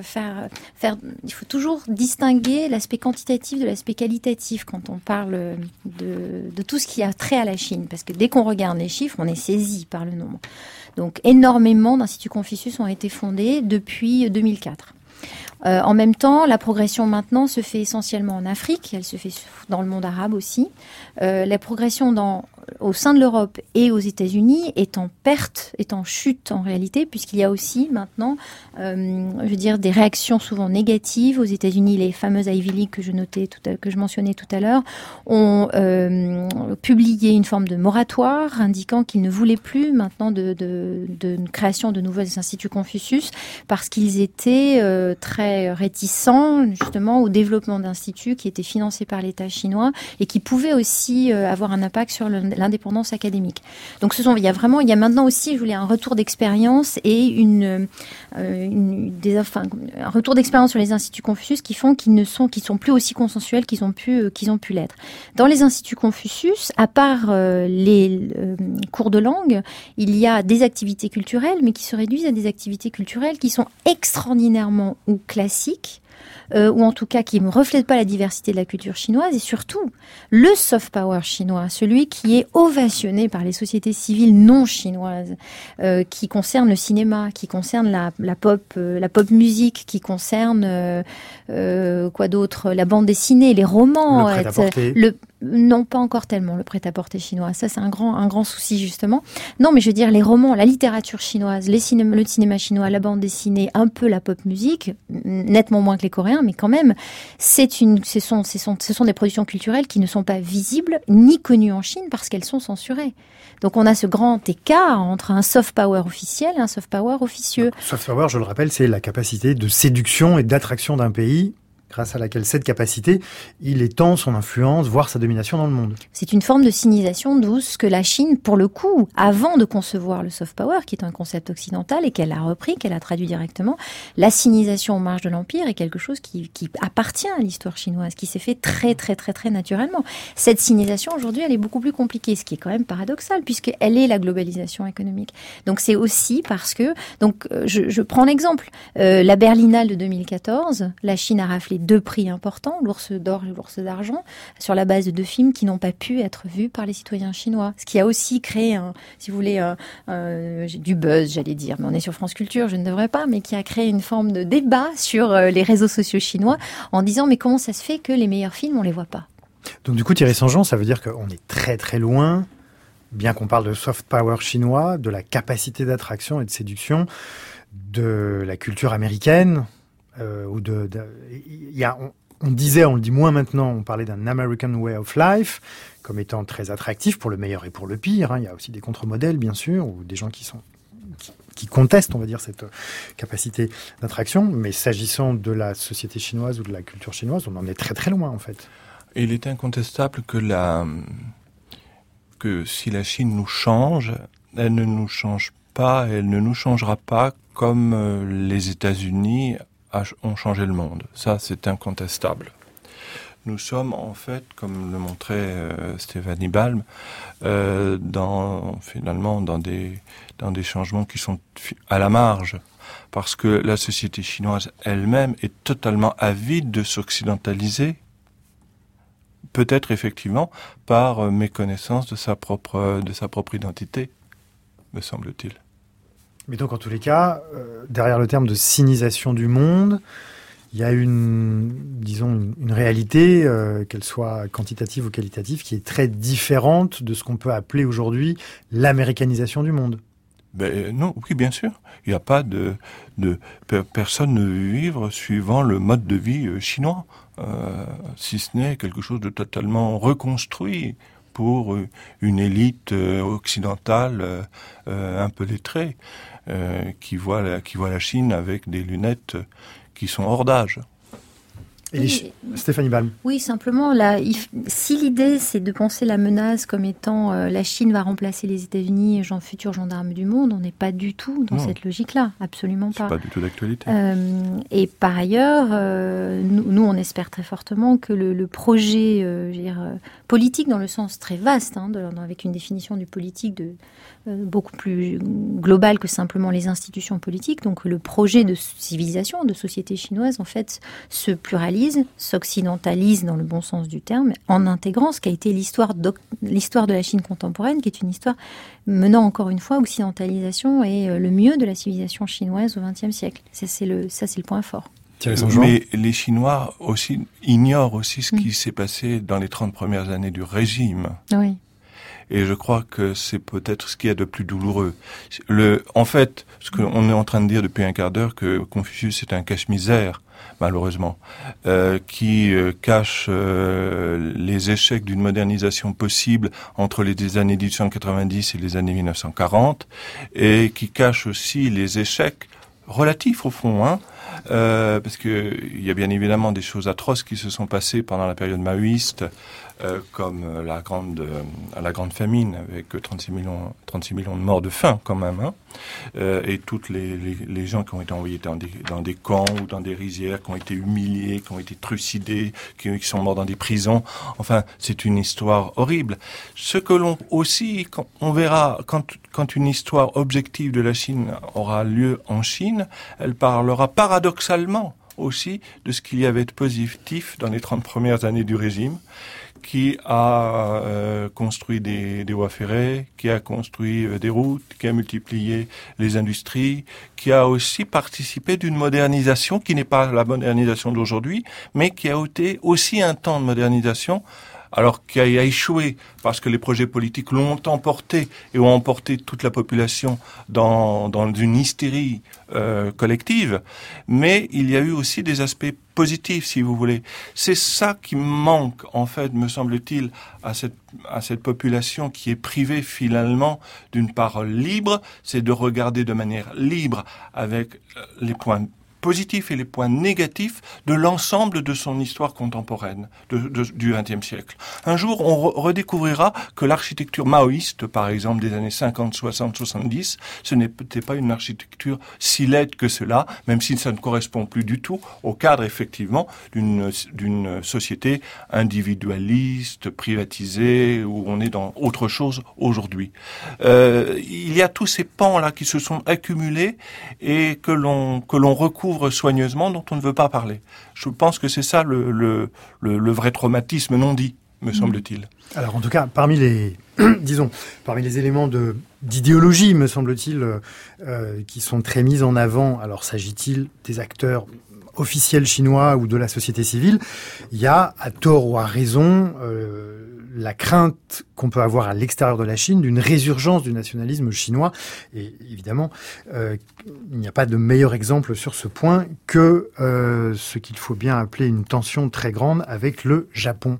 il faut toujours distinguer l'aspect quantitatif de l'aspect qualitatif quand on parle de tout ce qui a trait à la Chine, parce que dès qu'on regarde les chiffres, on est saisi par le nombre. Donc énormément d'instituts Confucius ont été fondés depuis 2004. En même temps, la progression maintenant se fait essentiellement en Afrique, elle se fait dans le monde arabe aussi. La progression au sein de l'Europe et aux États-Unis est en perte, est en chute en réalité, puisqu'il y a aussi maintenant, des réactions souvent négatives. Aux États-Unis, les fameuses Ivy League que je mentionnais tout à l'heure ont publié une forme de moratoire indiquant qu'ils ne voulaient plus maintenant de création de nouveaux instituts Confucius parce qu'ils étaient très réticents justement au développement d'instituts qui étaient financés par l'État chinois et qui pouvaient aussi avoir un impact sur l'indépendance académique. Donc il y a maintenant aussi, je voulais un retour d'expérience et un retour d'expérience sur les instituts Confucius qui sont plus aussi consensuels qu'ils ont pu l'être. Dans les instituts Confucius, à part les cours de langue, il y a des activités culturelles, mais qui se réduisent à des activités culturelles qui sont extraordinairement ou classiques, ou en tout cas qui ne reflètent pas la diversité de la culture chinoise, et surtout le soft power chinois, celui qui est ovationné par les sociétés civiles non chinoises, qui concerne le cinéma, qui concerne la pop musique, qui concerne quoi d'autre, la bande dessinée, les romans, le prêt-à-porter. Non, pas encore tellement le prêt-à-porter chinois. Ça, c'est un grand souci, justement. Non, mais je veux dire, les romans, la littérature chinoise, le cinéma chinois, la bande dessinée, un peu la pop musique, nettement moins que les Coréens, mais quand même, ce sont des productions culturelles qui ne sont pas visibles ni connues en Chine parce qu'elles sont censurées. Donc, on a ce grand écart entre un soft power officiel et un soft power officieux. Soft power, je le rappelle, c'est la capacité de séduction et d'attraction d'un pays, grâce à laquelle cette capacité, il étend son influence, voire sa domination dans le monde. C'est une forme de sinisation douce que la Chine, pour le coup, avant de concevoir le soft power, qui est un concept occidental et qu'elle a repris, qu'elle a traduit directement, la sinisation en marge de l'Empire est quelque chose qui appartient à l'histoire chinoise, qui s'est fait très, très, très, très naturellement. Cette sinisation, aujourd'hui, elle est beaucoup plus compliquée, ce qui est quand même paradoxal, puisqu'elle est la globalisation économique. Donc, c'est aussi parce que... Donc, je prends l'exemple. La Berlinale de 2014, la Chine a raflé 2 prix importants, l'ours d'or et l'ours d'argent, sur la base de 2 films qui n'ont pas pu être vus par les citoyens chinois. Ce qui a aussi créé, du buzz, j'allais dire. Mais on est sur France Culture, je ne devrais pas, mais qui a créé une forme de débat sur les réseaux sociaux chinois en disant mais comment ça se fait que les meilleurs films, on les voit pas? Donc du coup, Thierry St-Jean, ça veut dire qu'on est très très loin, bien qu'on parle de soft power chinois, de la capacité d'attraction et de séduction de la culture américaine. On le dit moins maintenant, on parlait d'un American Way of Life comme étant très attractif pour le meilleur et pour le pire. Il y a aussi des contre-modèles, bien sûr, ou des gens qui contestent, on va dire, cette capacité d'attraction. Mais s'agissant de la société chinoise ou de la culture chinoise, on en est très très loin, en fait. Et il est incontestable que si la Chine nous change, elle ne nous change pas, elle ne nous changera pas comme les États-Unis ont changé le monde. Ça, c'est incontestable. Nous sommes, en fait, comme le montrait Stéphanie Balm, dans des changements qui sont à la marge. Parce que la société chinoise elle-même est totalement avide de s'occidentaliser. Peut-être, effectivement, par méconnaissance de sa propre identité, me semble-t-il. Mais donc, en tous les cas, derrière le terme de sinisation du monde, il y a une réalité, qu'elle soit quantitative ou qualitative, qui est très différente de ce qu'on peut appeler aujourd'hui l'américanisation du monde. Non, oui, bien sûr. Il n'y a pas personne ne veut vivre suivant le mode de vie chinois, si ce n'est quelque chose de totalement reconstruit pour une élite occidentale un peu lettrée, qui voit la Chine avec des lunettes qui sont hors d'âge. Stéphanie Balm. Oui, simplement, si l'idée c'est de penser la menace comme étant la Chine va remplacer les États-Unis, futur gendarme du monde, on n'est pas du tout dans cette logique-là, absolument pas. C'est pas du tout d'actualité. Et par ailleurs, nous on espère très fortement que le projet politique, dans le sens très vaste, avec une définition du politique beaucoup plus globale que simplement les institutions politiques, donc le projet de civilisation, de société chinoise, en fait, se pluralise, s'occidentalise dans le bon sens du terme, en intégrant ce qu'a été l'histoire de la Chine contemporaine, qui est une histoire menant encore une fois occidentalisation et le mieux de la civilisation chinoise au XXe siècle. Ça, c'est le point fort. Mais les Chinois ignorent aussi ce qui s'est passé dans les 30 premières années du régime. Oui. Et je crois que c'est peut-être ce qu'il y a de plus douloureux. En fait, ce qu'on est en train de dire depuis un quart d'heure, que Confucius est un cache-misère, malheureusement, qui cache les échecs d'une modernisation possible entre les années 1890 et les années 1940, et qui cache aussi les échecs relatifs, au fond, parce que il y a bien évidemment des choses atroces qui se sont passées pendant la période maoïste, comme la grande famine avec 36 millions de morts de faim quand même, hein, et toutes les gens qui ont été envoyés dans des camps ou dans des rizières, qui ont été humiliés, qui ont été trucidés, qui sont morts dans des prisons. Enfin, c'est une histoire horrible. Ce que l'on aussi, on verra quand une histoire objective de la Chine aura lieu en Chine, elle parlera paradoxalement aussi de ce qu'il y avait de positif dans les 30 premières années du régime, qui a construit des voies ferrées, qui a construit des routes, qui a multiplié les industries, qui a aussi participé d'une modernisation qui n'est pas la modernisation d'aujourd'hui, mais qui a été aussi un temps de modernisation, alors qui a échoué parce que les projets politiques l'ont emporté et ont emporté toute la population dans une hystérie collective. Mais il y a eu aussi des aspects positifs, si vous voulez. C'est ça qui manque, en fait, me semble-t-il, à cette population qui est privée finalement d'une parole libre, c'est de regarder de manière libre avec les points positifs et les points négatifs de l'ensemble de son histoire contemporaine du XXe siècle. Un jour, on redécouvrira que l'architecture maoïste, par exemple, des années 50, 60, 70, ce n'était pas une architecture si laide que cela, même si ça ne correspond plus du tout au cadre, effectivement, d'une société individualiste, privatisée, où on est dans autre chose aujourd'hui. Il y a tous ces pans-là qui se sont accumulés et que l'on recouvre soigneusement, dont on ne veut pas parler. Je pense que c'est ça le vrai traumatisme non dit, me semble-t-il. Alors en tout cas, parmi les éléments d'idéologie, me semble-t-il, qui sont très mis en avant, alors s'agit-il des acteurs officiels chinois ou de la société civile, il y a, à tort ou à raison, la crainte qu'on peut avoir à l'extérieur de la Chine d'une résurgence du nationalisme chinois. Et évidemment, il n'y a pas de meilleur exemple sur ce point que ce qu'il faut bien appeler une tension très grande avec le Japon.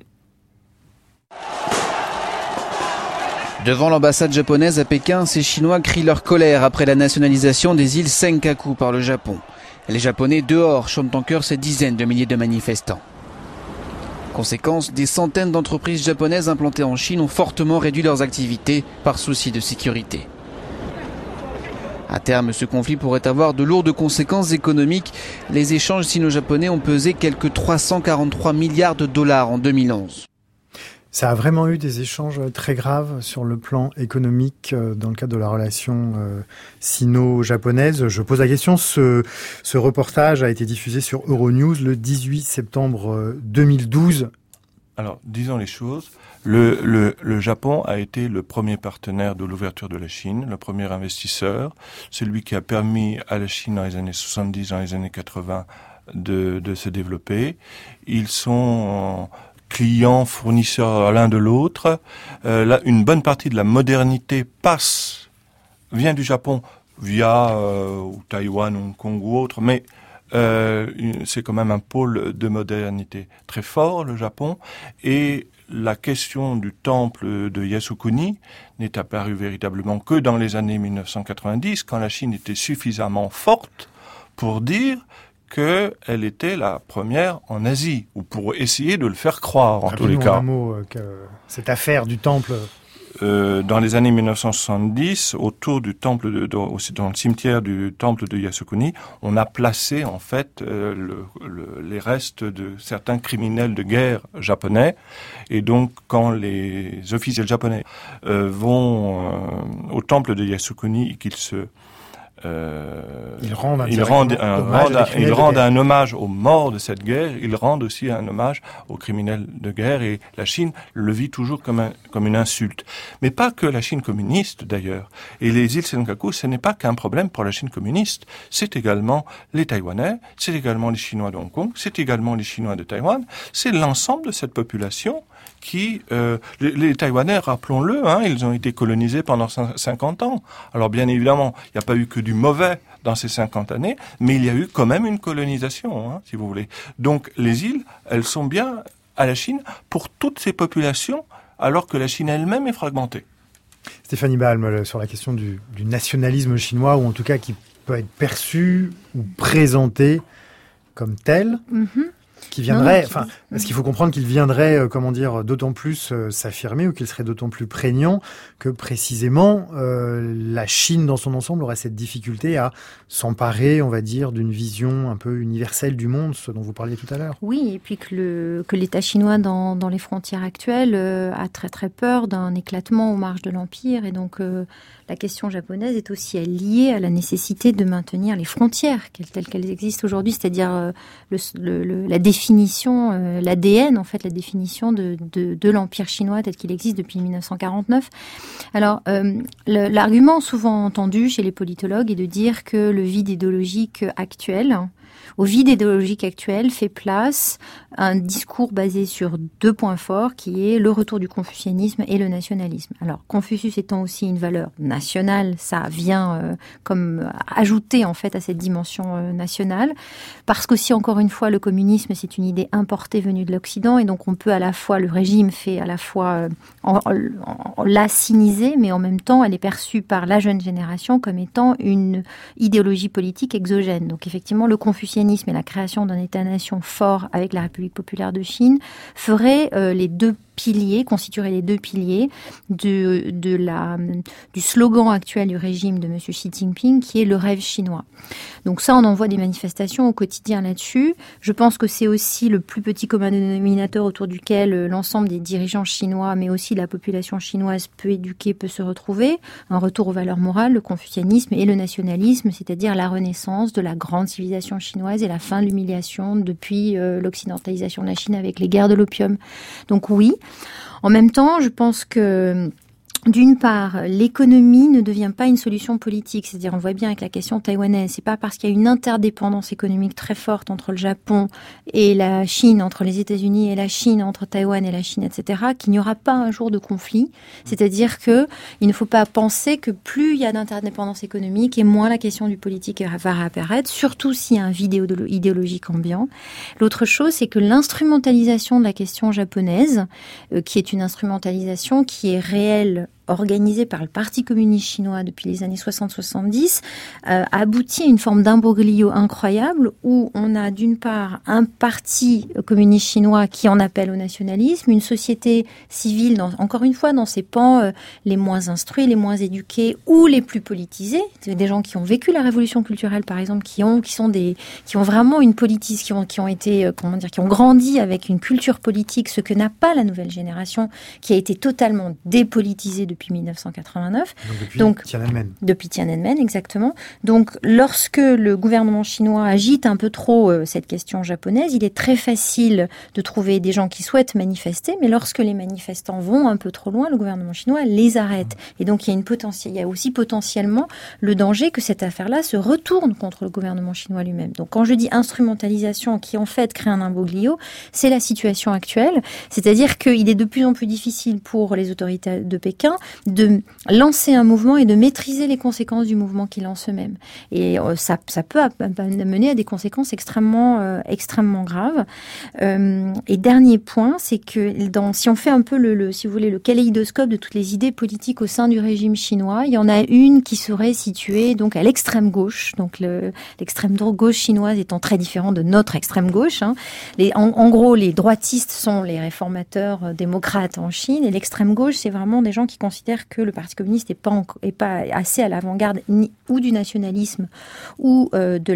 Devant l'ambassade japonaise à Pékin, ces Chinois crient leur colère après la nationalisation des îles Senkaku par le Japon. Les Japonais dehors chantent en chœur ces dizaines de milliers de manifestants. Conséquence, des centaines d'entreprises japonaises implantées en Chine ont fortement réduit leurs activités par souci de sécurité. À terme, ce conflit pourrait avoir de lourdes conséquences économiques. Les échanges sino-japonais ont pesé quelques 343 milliards de dollars en 2011. Ça a vraiment eu des échanges très graves sur le plan économique dans le cadre de la relation sino-japonaise. Je pose la question, ce reportage a été diffusé sur Euronews le 18 septembre 2012. Alors, disons les choses. Le Japon a été le premier partenaire de l'ouverture de la Chine, le premier investisseur, celui qui a permis à la Chine dans les années 70, dans les années 80 de se développer. Ils sont clients, fournisseurs l'un de l'autre. Là, une bonne partie de la modernité vient du Japon via Taïwan, Hong Kong ou autre, mais c'est quand même un pôle de modernité très fort, le Japon, et la question du temple de Yasukuni n'est apparue véritablement que dans les années 1990, quand la Chine était suffisamment forte pour dire qu'elle était la première en Asie, ou pour essayer de le faire croire, en tous les cas. Un mot, cette affaire du temple... dans les années 1970, autour du temple, dans le cimetière du temple de Yasukuni, on a placé en fait les restes de certains criminels de guerre japonais. Et donc, quand les officiels japonais vont au temple de Yasukuni et qu'ils ils rendent un hommage aux morts de cette guerre, ils rendent aussi un hommage aux criminels de guerre, et la Chine le vit toujours comme une insulte. Mais pas que la Chine communiste d'ailleurs. Et les îles Senkaku, ce n'est pas qu'un problème pour la Chine communiste, c'est également les Taïwanais, c'est également les Chinois de Hong Kong, c'est également les Chinois de Taïwan, c'est l'ensemble de cette population qui, les Taïwanais, rappelons-le, ils ont été colonisés pendant 50 ans. Alors bien évidemment, il n'y a pas eu que du mauvais dans ces 50 années, mais il y a eu quand même une colonisation, si vous voulez. Donc les îles, elles sont bien à la Chine pour toutes ces populations, alors que la Chine elle-même est fragmentée. Stéphanie Balme, sur la question du nationalisme chinois, ou en tout cas qui peut être perçu ou présenté comme tel, qui viendrait, parce qu'il faut comprendre qu'il viendrait, d'autant plus s'affirmer ou qu'il serait d'autant plus prégnant que précisément la Chine dans son ensemble aurait cette difficulté à s'emparer, on va dire, d'une vision un peu universelle du monde, ce dont vous parliez tout à l'heure. Oui, et puis que l'État chinois dans les frontières actuelles a très très peur d'un éclatement aux marges de l'Empire, et donc la question japonaise est aussi liée à la nécessité de maintenir les frontières telles qu'elles existent aujourd'hui, c'est-à-dire la définition, l'ADN en fait, la définition de l'Empire chinois tel qu'il existe depuis 1949. Alors, l'argument souvent entendu chez les politologues est de dire que le vide idéologique actuel, au vide idéologique actuel fait place un discours basé sur 2 points forts, qui est le retour du confucianisme et le nationalisme. Alors, Confucius étant aussi une valeur nationale, ça vient comme ajouter en fait à cette dimension nationale, parce qu'aussi, encore une fois, le communisme, c'est une idée importée venue de l'Occident, et donc on peut à la fois, le régime fait à la fois l'assiniser, mais en même temps, elle est perçue par la jeune génération comme étant une idéologie politique exogène. Donc effectivement, le confucianisme et la création d'un État-nation fort avec la République populaire de Chine ferait constituerait les 2 piliers du slogan actuel du régime de M. Xi Jinping, qui est le rêve chinois. Donc ça, on en voit des manifestations au quotidien là-dessus. Je pense que c'est aussi le plus petit commun dénominateur autour duquel l'ensemble des dirigeants chinois, mais aussi la population chinoise peu éduquée, peut se retrouver. Un retour aux valeurs morales, le confucianisme et le nationalisme, c'est-à-dire la renaissance de la grande civilisation chinoise et la fin de l'humiliation depuis l'occidentalisation de la Chine avec les guerres de l'opium. Donc oui. En même temps, je pense que d'une part, l'économie ne devient pas une solution politique. C'est-à-dire, on voit bien avec la question taïwanaise, c'est pas parce qu'il y a une interdépendance économique très forte entre le Japon et la Chine, entre les États-Unis et la Chine, entre Taïwan et la Chine, etc., qu'il n'y aura pas un jour de conflit. C'est-à-dire que il ne faut pas penser que plus il y a d'interdépendance économique et moins la question du politique va réapparaître, surtout s'il y a un vide idéologique ambiant. L'autre chose, c'est que l'instrumentalisation de la question japonaise, qui est une instrumentalisation qui est réelle, organisée par le Parti communiste chinois depuis les années 60-70, aboutit à une forme d'imbroglio incroyable où on a d'une part un parti communiste chinois qui en appelle au nationalisme, une société civile, encore une fois, dans ses pans les moins instruits, les moins éduqués ou les plus politisés, des gens qui ont vécu la révolution culturelle par exemple, qui ont vraiment une politique, qui ont grandi avec une culture politique, ce que n'a pas la nouvelle génération, qui a été totalement dépolitisée depuis 1989. Depuis Tiananmen, exactement. Donc, lorsque le gouvernement chinois agite un peu trop cette question japonaise, il est très facile de trouver des gens qui souhaitent manifester, mais lorsque les manifestants vont un peu trop loin, le gouvernement chinois les arrête. Et donc, il y a aussi potentiellement le danger que cette affaire-là se retourne contre le gouvernement chinois lui-même. Donc, quand je dis instrumentalisation qui, en fait, crée un imbroglio, c'est la situation actuelle. C'est-à-dire qu'il est de plus en plus difficile pour les autorités de Pékin de lancer un mouvement et de maîtriser les conséquences du mouvement qu'ils lancent eux-mêmes. Et ça peut mener à des conséquences extrêmement graves. Et dernier point, c'est que si on fait un peu si vous voulez, le kaléidoscope de toutes les idées politiques au sein du régime chinois, il y en a une qui serait située donc à l'extrême gauche. Donc l'extrême gauche chinoise étant très différente de notre extrême gauche. En gros, les droitistes sont les réformateurs démocrates en Chine, et l'extrême gauche, c'est vraiment des gens qui considèrent que le Parti communiste n'est pas assez à l'avant-garde ou du nationalisme ou de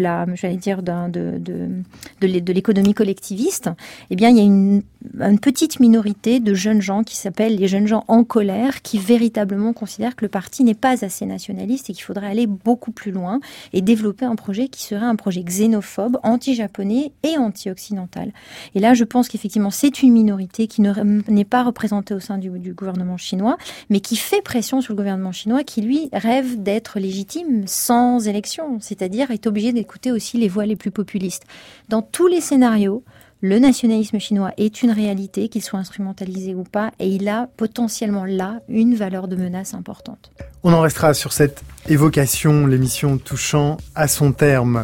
l'économie collectiviste. Eh bien, il y a une petite minorité de jeunes gens qui s'appellent les jeunes gens en colère, qui véritablement considèrent que le parti n'est pas assez nationaliste et qu'il faudrait aller beaucoup plus loin et développer un projet qui serait un projet xénophobe, anti-japonais et anti-occidental. Et là, je pense qu'effectivement, c'est une minorité qui n'est pas représentée au sein du gouvernement chinois, mais qui fait pression sur le gouvernement chinois, qui lui rêve d'être légitime sans élection, c'est-à-dire est obligé d'écouter aussi les voix les plus populistes. Dans tous les scénarios, le nationalisme chinois est une réalité, qu'il soit instrumentalisé ou pas, et il a potentiellement là une valeur de menace importante. On en restera sur cette évocation, l'émission touchant à son terme.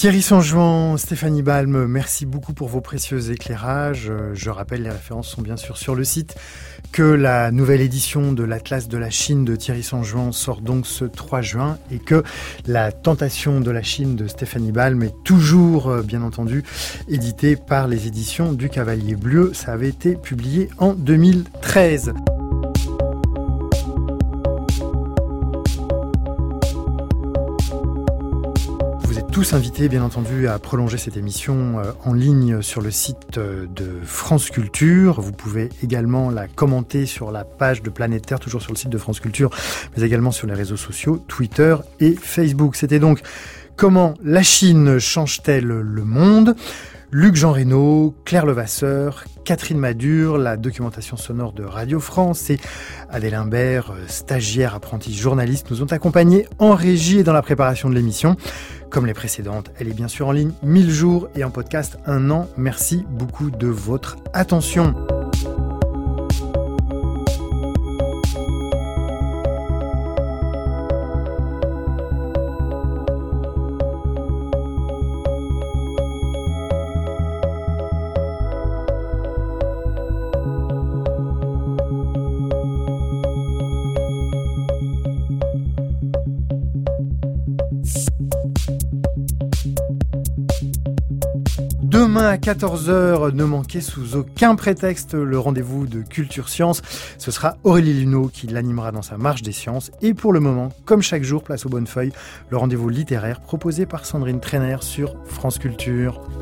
Thierry Sanjuan, Stéphanie Balme, merci beaucoup pour vos précieux éclairages. Je rappelle, les références sont bien sûr sur le site, que la nouvelle édition de l'Atlas de la Chine de Thierry Sanjuan sort donc ce 3 juin et que la Tentation de la Chine de Stéphanie Balme est toujours, bien entendu, éditée par les éditions du Cavalier Bleu. Ça avait été publié en 2013. Tous invités, bien entendu, à prolonger cette émission en ligne sur le site de France Culture. Vous pouvez également la commenter sur la page de Planète Terre, toujours sur le site de France Culture, mais également sur les réseaux sociaux, Twitter et Facebook. C'était donc « Comment la Chine change-t-elle le monde ?» Luc-Jean Reynaud, Claire Levasseur, Catherine Madure, la documentation sonore de Radio France et Adèle Imbert, stagiaire apprenti journaliste, nous ont accompagnés en régie et dans la préparation de l'émission. Comme les précédentes, elle est bien sûr en ligne 1000 jours et en podcast 1 an. Merci beaucoup de votre attention. Demain à 14h, ne manquez sous aucun prétexte le rendez-vous de Culture Science. Ce sera Aurélie Luneau qui l'animera dans sa marche des sciences. Et pour le moment, comme chaque jour, place aux bonnes feuilles, le rendez-vous littéraire proposé par Sandrine Trainer sur France Culture.